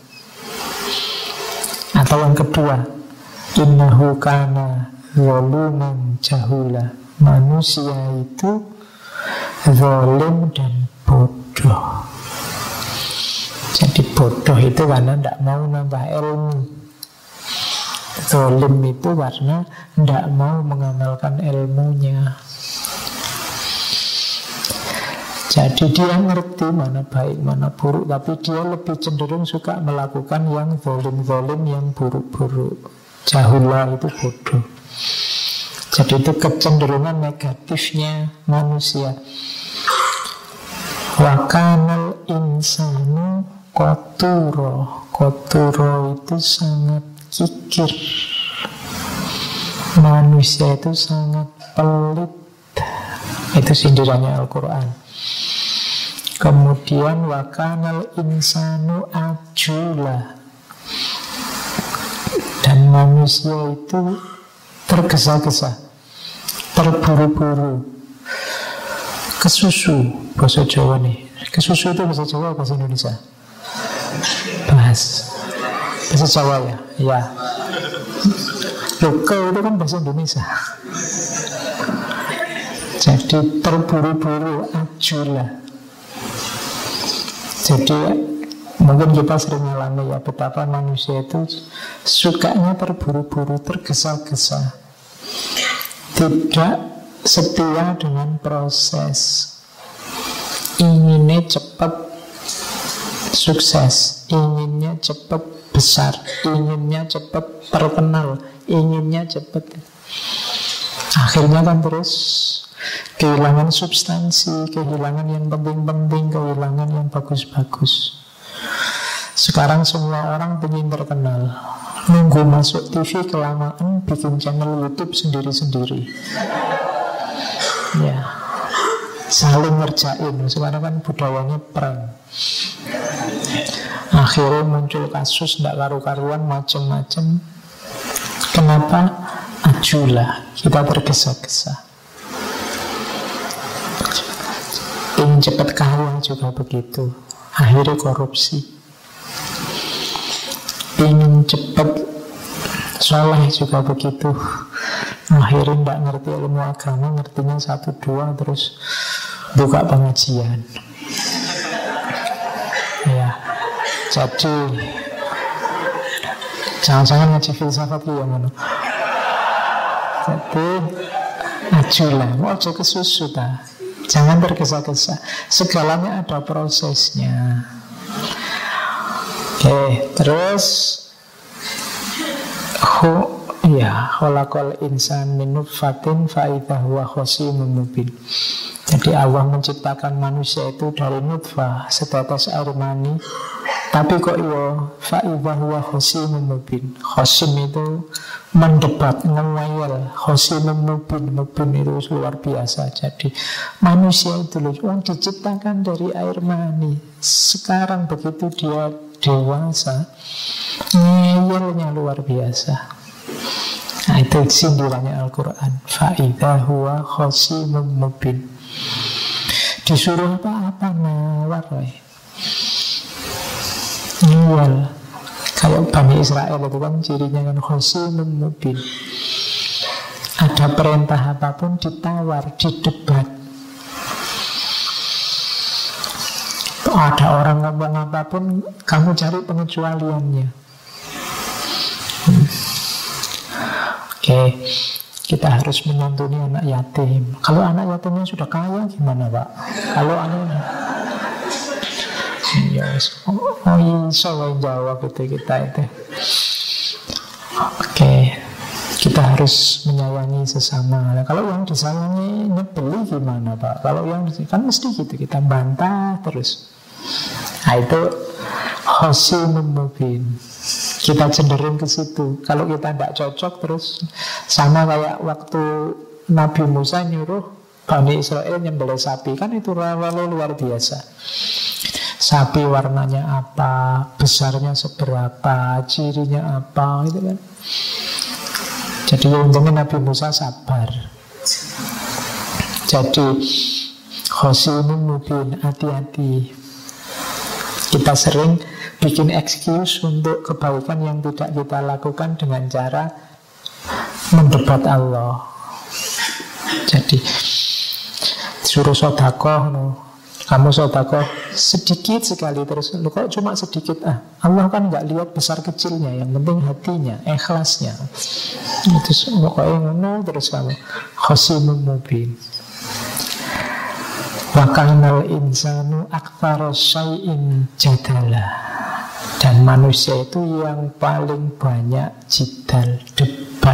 Atau yang kedua, innahu kana zaluman jahula. Manusia itu zalim dan bodoh. Jadi bodoh itu karena tidak mau nambah ilmu. Zalim itu karena tidak mau mengamalkan ilmunya. Jadi dia ngerti mana baik, mana buruk, tapi dia lebih cenderung suka melakukan yang zalim-zalim, yang buruk-buruk. Jahula itu bodoh. Jadi itu kecenderungan negatifnya manusia. Wa kanal insanu qaturo. Qaturo itu sangat kikir. Manusia itu sangat pelit. Itu sindirannya Al-Quran. Kemudian wa kanal insanu ajula. Dan manusia itu tergesa-gesa, terburu-buru, kesusu. Bahasa Jawa nih. Kesusu itu bahasa Jawa, bahasa Indonesia? Bahasa Jawa ya? Ya. Loke itu kan bahasa Indonesia. Jadi terburu-buru, ajula. Jadi mungkin kita sering mengalami ya, betapa manusia itu sukanya terburu-buru, tergesa-gesa, tidak setia dengan proses. Inginnya cepat sukses, inginnya cepat besar, inginnya cepat terkenal, inginnya cepat. Akhirnya kan terus kehilangan substansi, kehilangan yang penting-penting, kehilangan yang bagus-bagus. Sekarang semua orang ingin terkenal. Nunggu masuk TV kelamaan, bikin channel YouTube sendiri-sendiri. Ya, saling ngerjain. Sekarang kan budayanya prank. Akhirnya muncul kasus tidak karu-karuan, macam-macam. Kenapa? Ajulah, kita tergesa-gesa. Ingin cepat kaya juga begitu. Akhirnya korupsi. Kepingin cepet soleh juga begitu. Akhirnya tidak ngerti ilmu agama, ngertinya 1-2 terus buka pengajian. Ya, jadi jangan-jangan ngaji filsafat ya mana. Jadi ajulah, mau aja kesusu ta. Jangan tergesa-gesa. Segalanya ada prosesnya. Oke, terus khalaqal insan min nutfatin fa idza huwa khasimun mubin. Jadi Allah menciptakan manusia itu dari nutfah, setetes air mani. Tapi kok fa idza huwa khasimun mubin. Khasim itu mendebat, ngewayel. Khasimun mubin, mubin itu luar biasa. Jadi manusia itu loh, diciptakan dari air mani. Sekarang begitu dia dewasa, ngeyelnya luar biasa. Nah, itu sindirannya Al-Quran. Fa'idha huwa khasimun mubin. Disuruh apa-apa nawar. Ngeyel. Kayak Bani Israel itu kan cirinya kan khasimun mubin. Ada perintah apapun ditawar, didebat. Ada orang ngomong apapun, kamu cari pengecualiannya. Oke, kita harus menyantuni anak yatim. Kalau anak yatimnya sudah kaya gimana, Pak? Kalau anak iso jawab itu kita itu. Oke, kita harus menyayangi sesama. Kalau yang disayangi nyebeli gimana, Pak? Kalau yang kan mesti gitu, kita bantah terus. Nah itu khasimun mubin. Kita cenderung ke situ. Kalau kita tidak cocok terus sama kayak waktu Nabi Musa nyuruh Bani Israel nyembelih sapi, kan itu lalu luar biasa. Sapi warnanya apa, besarnya seberapa, cirinya apa, itu kan. Jadi untungnya Nabi Musa sabar. Jadi khasimun mubin, hati-hati. Kita sering bikin excuse untuk kebaikan yang tidak kita lakukan dengan cara mendebat Allah. Jadi suruh sodakoh, kamu sodakoh sedikit sekali terus, kok cuma sedikit? Allah kan nggak lihat besar kecilnya, yang penting hatinya, ikhlasnya. Itu pokoknya ngono terus kamu khasimun mubin. Wa kanal insanu aktsara syai'in jadala. Dan manusia itu yang paling banyak jidal, debat.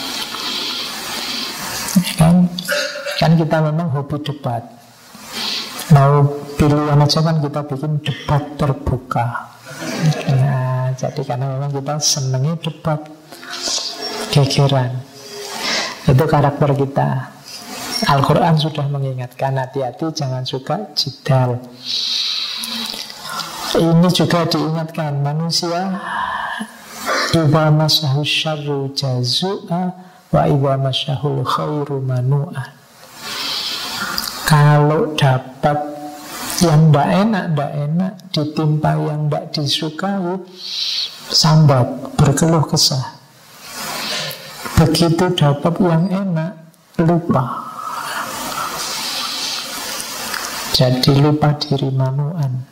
Kan kita memang hobi debat. Mau pilihan aja kan kita bikin debat terbuka. Nah, jadi karena memang kita senangnya debat, gegeran. Itu karakter kita. Al-Quran sudah mengingatkan, hati-hati jangan suka jidal. Ini juga diingatkan, manusia idza massahu syarru jazua wa idza massahul khairu manu'a. Kalau dapat yang tidak enak ditimpa yang tidak disukai, sambat, berkeluh kesah. Begitu dapat yang enak, lupa. Jadi lupa diri manuan.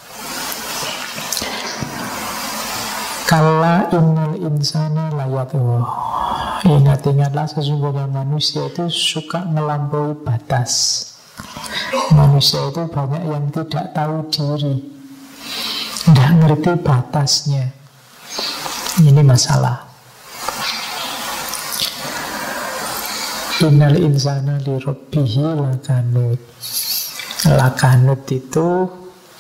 Kala innal insana layatgha. Ingat-ingatlah sesungguhnya manusia itu suka melampaui batas. Manusia itu banyak yang tidak tahu diri, tidak ngerti batasnya. Ini masalah. Innal insana li rabbihi lakanut. Lakanut itu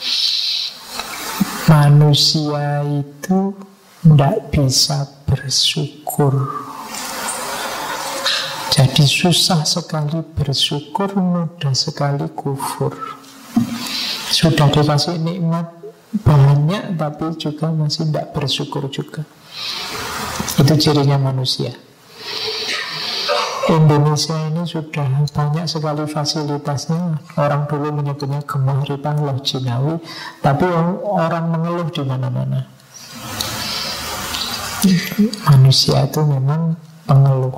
manusia itu tidak bisa bersyukur. Jadi susah sekali bersyukur, mudah sekali kufur. Sudah dikasih nikmat banyak tapi juga masih tidak bersyukur juga. Itu cirinya manusia. Indonesia ini sudah banyak sekali fasilitasnya. Orang dulu menyebutnya gemah ripah loh jinawi, tapi orang mengeluh di mana-mana. Manusia itu memang pengeluh.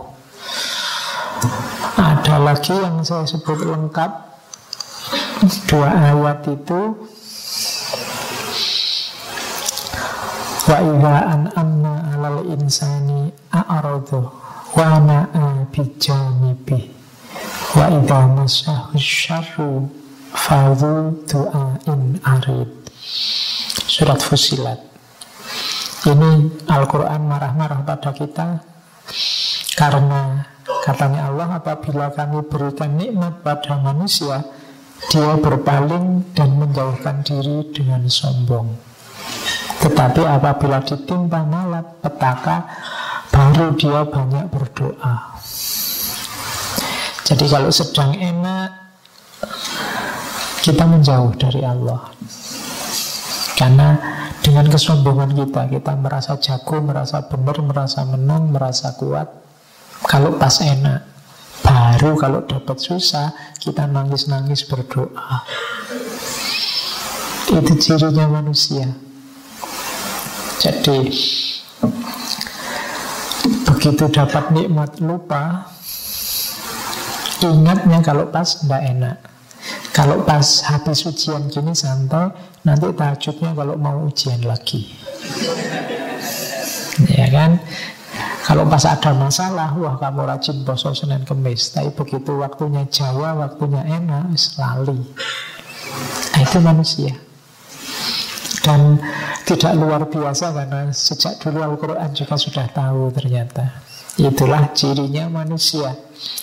Ada lagi yang saya sebut lengkap, 2 ayat itu. Wa idza an'amna 'alal insani a'radu wa na'a bijanibi wa idza massahu syarru fadhu du'ain arid. Surat Fussilat. Ini Al-Quran marah-marah pada kita karena katanya Allah, apabila kami berikan nikmat pada manusia, dia berpaling dan menjauhkan diri dengan sombong. Tetapi apabila ditimpa malapetaka, baru dia banyak berdoa. Jadi kalau sedang enak, kita menjauh dari Allah. Karena dengan kesombongan kita merasa jago, merasa benar, merasa menang, merasa kuat. Kalau pas enak, baru kalau dapat susah, kita nangis-nangis berdoa. Itu cirinya manusia. Jadi begitu dapat nikmat lupa, ingatnya kalau pas tidak enak. Kalau pas habis ujian gini santai, nanti tahajudnya kalau mau ujian lagi. Ya kan? Kalau pas ada masalah, wah kamu rajin poso Senin Kemis. Tapi begitu waktunya Jawa, waktunya enak, lali. Nah, itu manusia. Dan tidak luar biasa karena sejak dulu Al-Quran juga sudah tahu ternyata. Itulah cirinya manusia.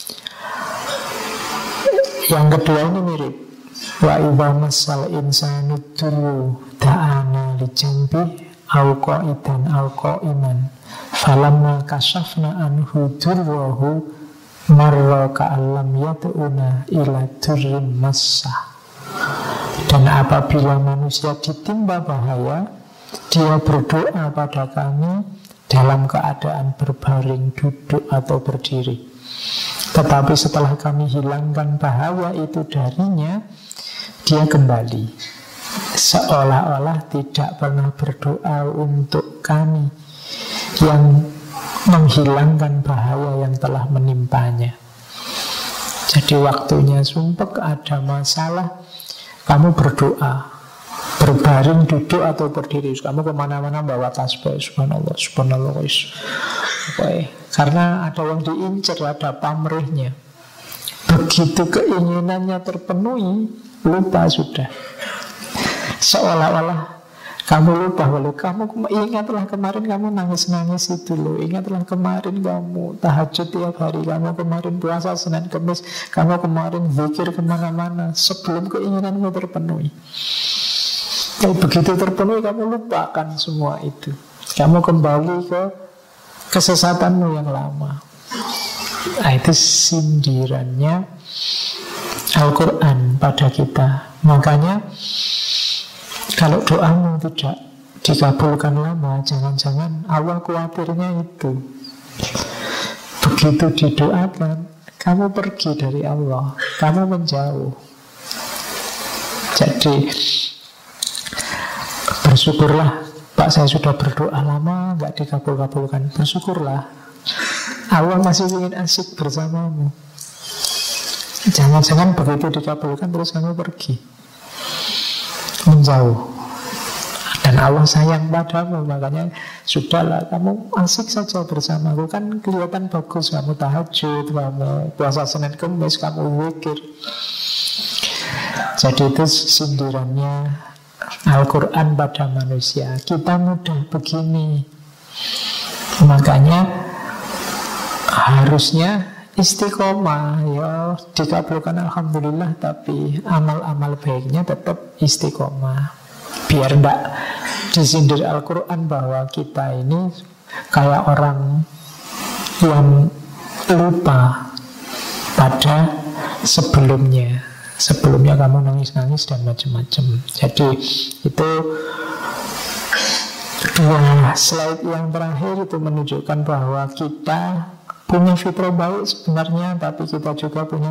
Yang kedua ini mirip. Wa idza massal insanu durru da'ana li jambi au qa'idan au qa'iman falamma kashafna anhu durruhu marra ka'allam yad'una ila durrin massah. Dan apabila manusia ditimpa bahaya, dia berdoa pada kami dalam keadaan berbaring, duduk atau berdiri. Tetapi setelah kami hilangkan bahaya itu darinya, dia kembali seolah-olah tidak pernah berdoa untuk kami yang menghilangkan bahaya yang telah menimpanya. Jadi waktunya sumpek, ada masalah, kamu berdoa, berbaring, duduk atau berdiri. Kamu kemana-mana bawa tasbih, subhanallah, subhanallah. Okay. Karena ada yang diincar, ada pamrihnya. Begitu keinginannya terpenuhi, lupa sudah. Seolah-olah kamu lupa. Walau kamu ingatlah kemarin kamu nangis-nangis itu loh. Ingatlah kemarin kamu tahajud tiap hari, kamu kemarin puasa Senin Kemis, kamu kemarin zikir kemana-mana sebelum keinginanmu terpenuhi. Tapi begitu terpenuhi kamu lupakan semua itu. Kamu kembali ke kesesatanmu yang lama. Nah, itu sindirannya Al-Quran pada kita. Makanya kalau doamu tidak dikabulkan lama, jangan-jangan Allah khawatirnya itu. Begitu didoakan, kamu pergi dari Allah, kamu menjauh. Jadi bersyukurlah, Pak, saya sudah berdoa lama gak dikabul-kabulkan. Bersyukurlah, Allah masih ingin asik bersamamu. Jangan-jangan begitu dikabulkan terus kamu pergi, menjauh. Dan Allah sayang padamu, makanya sudahlah, kamu asik saja bersamaku. Kan kelihatan bagus, kamu tahajud, kamu puasa Senin Kemis, kamu zikir. Jadi itu sindirannya Al-Quran pada manusia. Kita mudah begini, makanya harusnya istiqomah, ya dikabulkan alhamdulillah, tapi amal-amal baiknya tetap istiqomah. Biar tidak disindir Al-Quran bahwa kita ini kayak orang yang lupa pada sebelumnya. Sebelumnya kamu nangis-nangis dan macam-macam. Jadi itu dua slide yang terakhir itu menunjukkan bahwa kita punya fitrah baik sebenarnya, tapi kita juga punya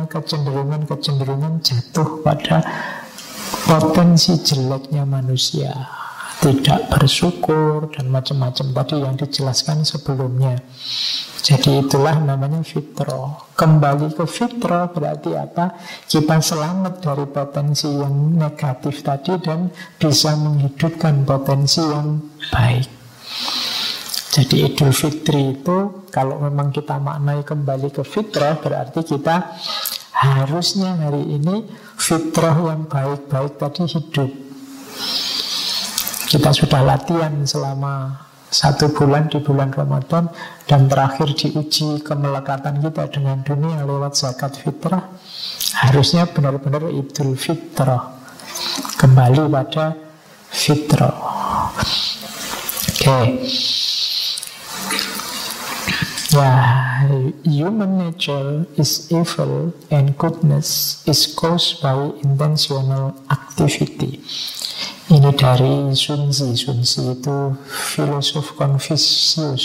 kecenderungan jatuh pada potensi jeleknya manusia. tidak bersyukur, dan macam-macam tadi yang dijelaskan sebelumnya. Jadi itulah namanya fitrah. Kembali ke fitrah berarti apa? Kita selamat dari potensi yang negatif tadi dan bisa menghidupkan potensi yang baik. Jadi Idul Fitri itu kalau memang kita maknai kembali ke fitrah, berarti kita harusnya hari ini fitrah yang baik-baik tadi hidup. Kita sudah latihan selama 1 bulan di bulan Ramadan, dan terakhir diuji kemelekatan kita dengan dunia lewat zakat fitrah. Harusnya benar-benar Idul Fitrah, kembali pada fitrah. Oke. Ya, human nature is evil and goodness is caused by intentional activity. Ini dari Sun Tzu. Sun Tzu itu filosof Konfusius.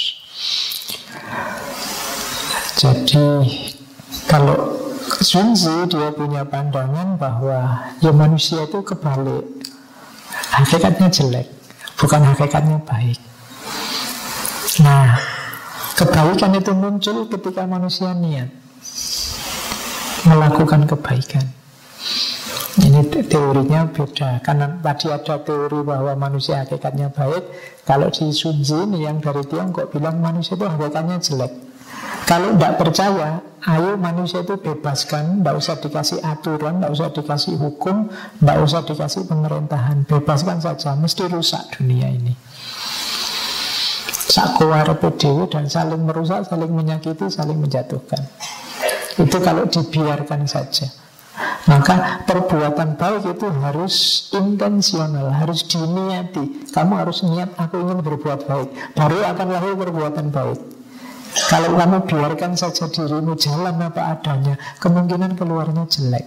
Jadi kalau Sun Tzu dia punya pandangan bahwa ya manusia itu kebalik, hakikatnya jelek, bukan hakikatnya baik. Nah, kebaikan itu muncul ketika manusia niat melakukan kebaikan. Ini teorinya beda. Karena tadi ada teori bahwa manusia hakikatnya baik. Kalau di Sun Tzu ini yang dari Tiongkok bilang manusia itu hakikatnya jelek. Kalau tidak percaya, ayo manusia itu bebaskan. Tidak usah dikasih aturan, tidak usah dikasih hukum, tidak usah dikasih pemerintahan. Bebaskan saja, mesti rusak dunia ini. Sakuwarepe dhewe dan saling merusak, saling menyakiti, saling menjatuhkan. Itu kalau dibiarkan saja. Maka perbuatan baik itu harus intensional, harus diniati. Kamu harus niat, aku ingin berbuat baik, baru akan lahir perbuatan baik. Kalau kamu biarkan saja dirimu jalan apa adanya, kemungkinan keluarnya jelek.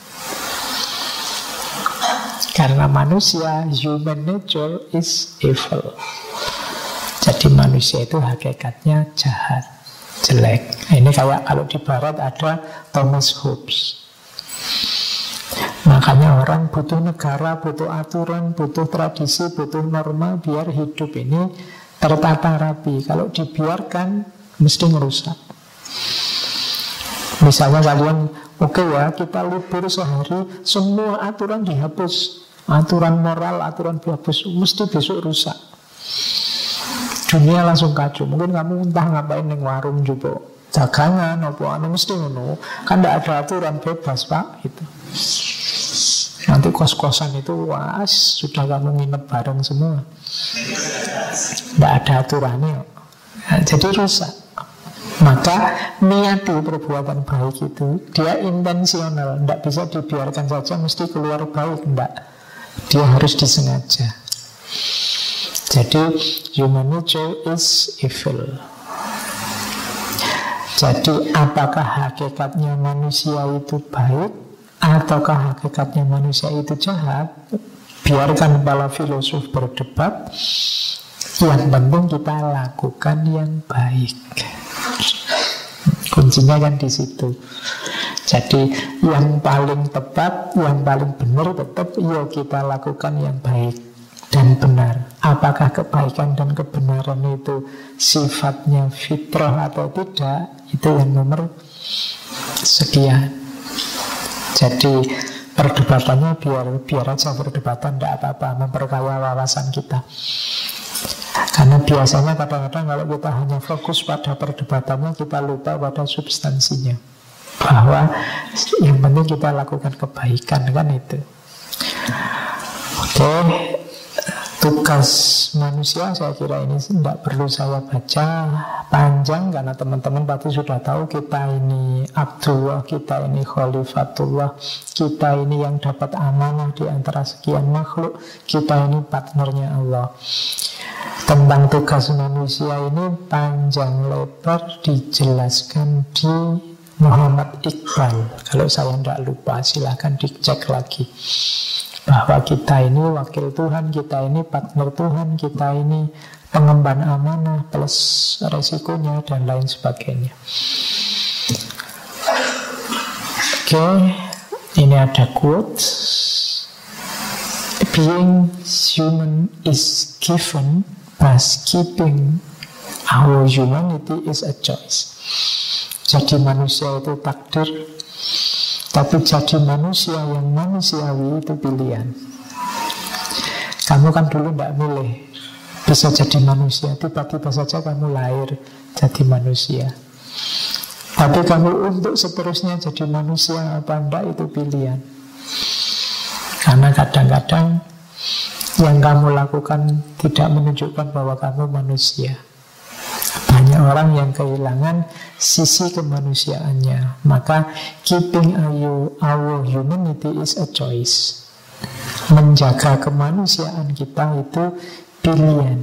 Karena manusia, human nature is evil. Jadi manusia itu hakikatnya jahat, jelek. Ini kayak kalau di barat ada Thomas Hobbes. Makanya orang butuh negara, butuh aturan, butuh tradisi, butuh norma biar hidup ini tertata rapi. Kalau dibiarkan mesti merusak. Misalnya kalian, oke ya, kita libur sehari, semua aturan dihapus, aturan moral, aturan dihapus, mesti besok rusak. Dunia langsung kacau. Mungkin kamu entah ngapain di warung juga, dagangan apa anu mesti ngono. Kan tidak ada aturan, bebas Pak gitu. Nanti kos-kosan itu wah, sudah kamu nginep bareng semua. Tidak ada aturannya. Nah, jadi rusak. Maka niati perbuatan baik itu dia intensional, tidak bisa dibiarkan saja mesti keluar baik, tidak. Dia harus disengaja. Jadi human nature is evil. Jadi apakah hakikatnya manusia itu baik ataukah hakikatnya manusia itu jahat? Biarkan para filosof berdebat. Yang penting kita lakukan yang baik. Kuncinya kan di situ. Jadi yang paling tepat, yang paling benar tetap yuk kita lakukan yang baik dan benar. Apakah kebaikan dan kebenaran itu sifatnya fitrah atau tidak, itu yang nomor sekian. Jadi perdebatannya biar aja perdebatan, tidak apa-apa, memperkaya wawasan kita. Karena biasanya kadang-kadang kalau kita hanya fokus pada perdebatannya, kita lupa pada substansinya. Bahwa yang penting kita lakukan kebaikan, kan itu. Oke. Tugas manusia saya kira ini tidak perlu saya baca panjang, karena teman-teman pasti sudah tahu kita ini Abdullah, kita ini Khalifatullah, kita ini yang dapat amanah di antara sekian makhluk, kita ini partnernya Allah. Tentang tugas manusia ini panjang lebar dijelaskan di Muhammad Iqbal. Kalau saya tidak lupa silahkan dicek lagi. Bahwa kita ini wakil Tuhan, kita ini partner Tuhan, kita ini pengemban amanah plus resikonya dan lain sebagainya. Oke, ini ada quote. being human is given, but keeping our humanity is a choice. Jadi manusia itu takdir, tapi jadi manusia yang manusiawi itu pilihan. Kamu kan dulu tidak milih bisa jadi manusia, tiba-tiba saja kamu lahir jadi manusia. Tapi kamu untuk seterusnya jadi manusia apa enggak itu pilihan. Karena kadang-kadang yang kamu lakukan tidak menunjukkan bahwa kamu manusia. Banyak orang yang kehilangan sisi kemanusiaannya. Maka keeping our humanity is a choice. Menjaga kemanusiaan kita itu pilihan.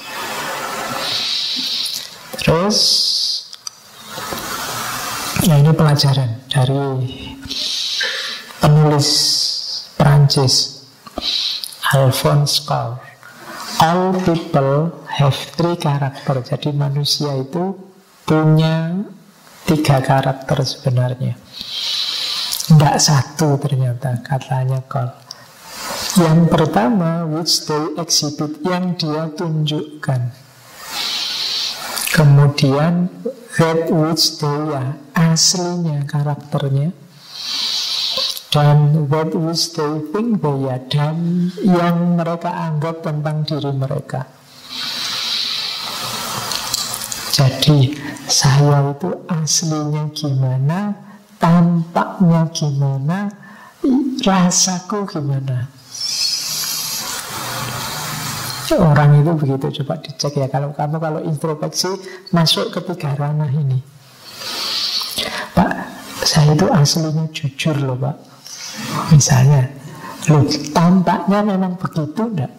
Terus, nah ini pelajaran dari penulis Perancis Alphonse Karr. All people have 3 karakter. Jadi manusia itu punya 3 karakter sebenarnya. Tidak 1 ternyata, katanya Karr. Yang pertama, which they exhibit, yang dia tunjukkan. Kemudian that which they are, aslinya karakternya. Dan that which they think they are, dan yang mereka anggap tentang diri mereka. Jadi saya itu aslinya gimana, tampaknya gimana, rasaku gimana. Orang itu begitu, coba dicek ya. Kalau kamu kalau introspeksi masuk ke 3 ranah ini. Pak, saya itu aslinya jujur loh Pak. Misalnya, loh tampaknya memang begitu enggak?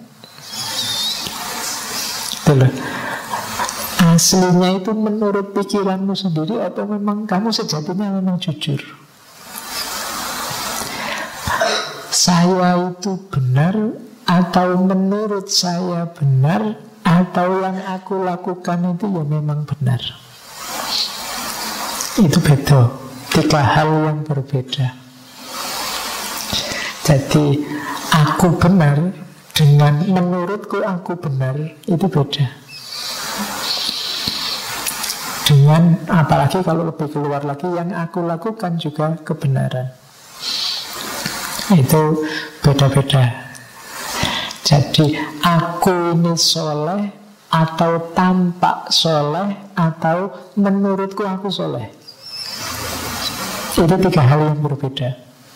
Itu loh. Aslinya itu menurut pikiranmu sendiri atau memang kamu sejatinya memang jujur? Saya itu benar atau menurut saya benar, atau yang aku lakukan itu ya memang benar. Itu beda, 3 hal yang berbeda. Jadi aku benar dengan menurutku aku benar itu beda. Dengan apalagi kalau lebih keluar lagi, yang aku lakukan juga kebenaran. Itu beda-beda. Jadi aku ini soleh atau tampak soleh atau menurutku aku soleh. Itu 3 hal yang berbeda.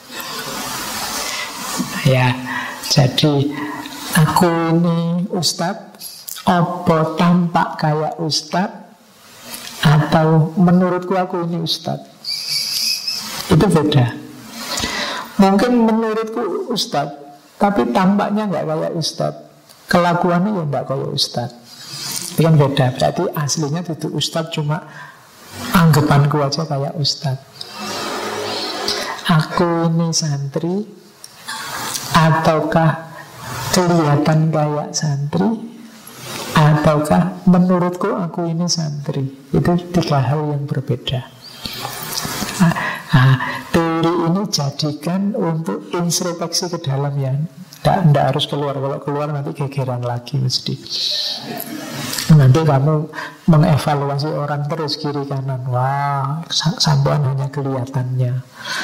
Ya, jadi aku ini ustadz, apa tampak kayak ustadz, atau menurutku aku ini ustadz. Itu beda. Mungkin menurutku ustadz, tapi tampaknya nggak kayak ustadz, kelakuannya ya nggak kayak ustadz. Itu kan beda. Berarti aslinya itu ustadz, cuma anggapanku aja kayak ustadz. Aku ini santri, ataukah kelihatan kayak santri, ataukah menurutku aku ini santri. Itu 3 hal yang berbeda. Teori ini jadikan untuk introspeksi ke dalam ya. Tidak harus keluar. Kalau keluar nanti gegeran lagi mesti. Nanti kamu mengevaluasi orang terus kiri kanan. Wah, sampean hanya kelihatannya.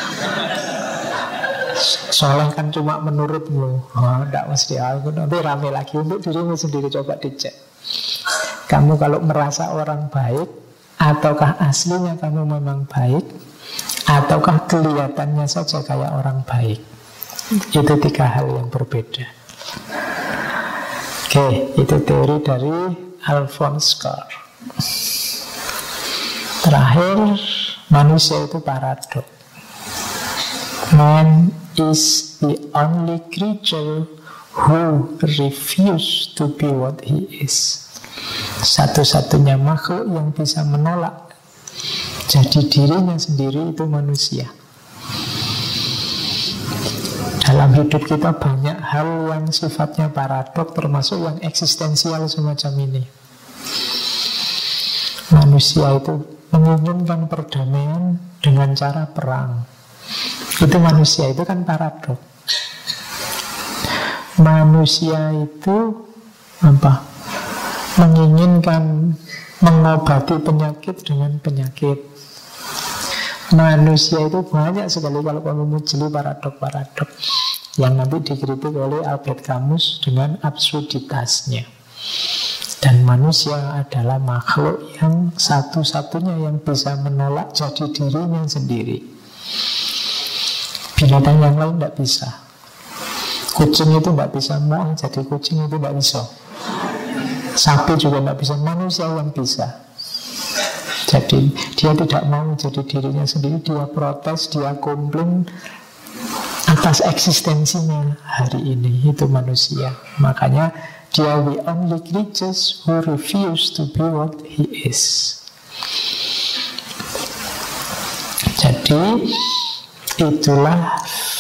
Soleh kan cuma menurutmu. Oh, tidak mesti aku. Nanti rame lagi untuk dirimu sendiri. Coba dicek. Kamu kalau merasa orang baik, ataukah aslinya kamu memang baik, ataukah kelihatannya saja kayak orang baik. Itu 3 hal yang berbeda. Oke, itu teori dari Alphonse Karr. Terakhir, manusia itu paradok. Man is the only creature who refuse to be what he is. Satu-satunya makhluk yang bisa menolak jadi dirinya sendiri itu manusia. Dalam hidup kita banyak hal yang sifatnya paradok, termasuk yang eksistensial semacam ini. Manusia itu menginginkan perdamaian dengan cara perang. Itu manusia, itu kan paradok. Manusia itu apa? Menginginkan mengobati penyakit dengan penyakit. Manusia itu banyak sekali kalau kamu mujeli paradok-paradok yang nanti dikritik oleh Albert Camus dengan absurditasnya. Dan manusia adalah makhluk yang satu-satunya yang bisa menolak jadi dirinya sendiri. Binatang yang lain tidak bisa. Kucing itu tidak bisa mau jadi kucing, itu tidak bisa. Sapi juga tidak bisa, manusia yang bisa. Jadi dia tidak mau jadi dirinya sendiri, dia protes, dia komplain atas eksistensinya hari ini. Itu manusia. Makanya dia the only creatures who refuse to be what he is. Jadi itulah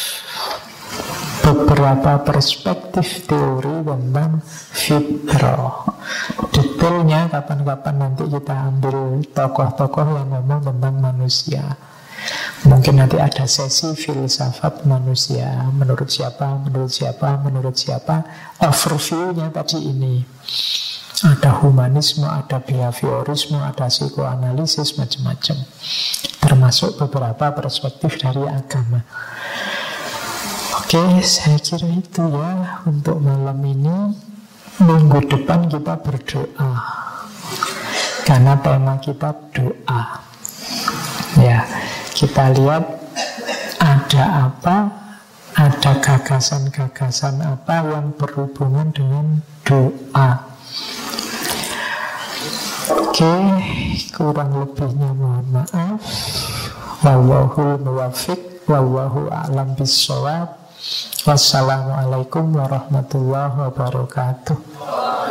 beberapa perspektif teori tentang fitrah. Detailnya kapan-kapan nanti kita ambil tokoh-tokoh yang ngomong tentang manusia. Mungkin nanti ada sesi filsafat manusia. Menurut siapa, menurut siapa, menurut siapa. Overview-nya tadi ini. Ada humanisme, ada behaviorisme, ada psikoanalisis, macam-macam. Termasuk beberapa perspektif dari agama. Oke, saya kira itu ya untuk malam ini. Minggu depan kita berdoa. Karena tema kita doa. Ya, kita lihat ada apa, ada gagasan-gagasan apa yang berhubungan dengan doa. Oke, kurang lebihnya mohon maaf. Wallahul muwaffiq, wallahu a'lam bissawab. Wassalamualaikum warahmatullahi wabarakatuh.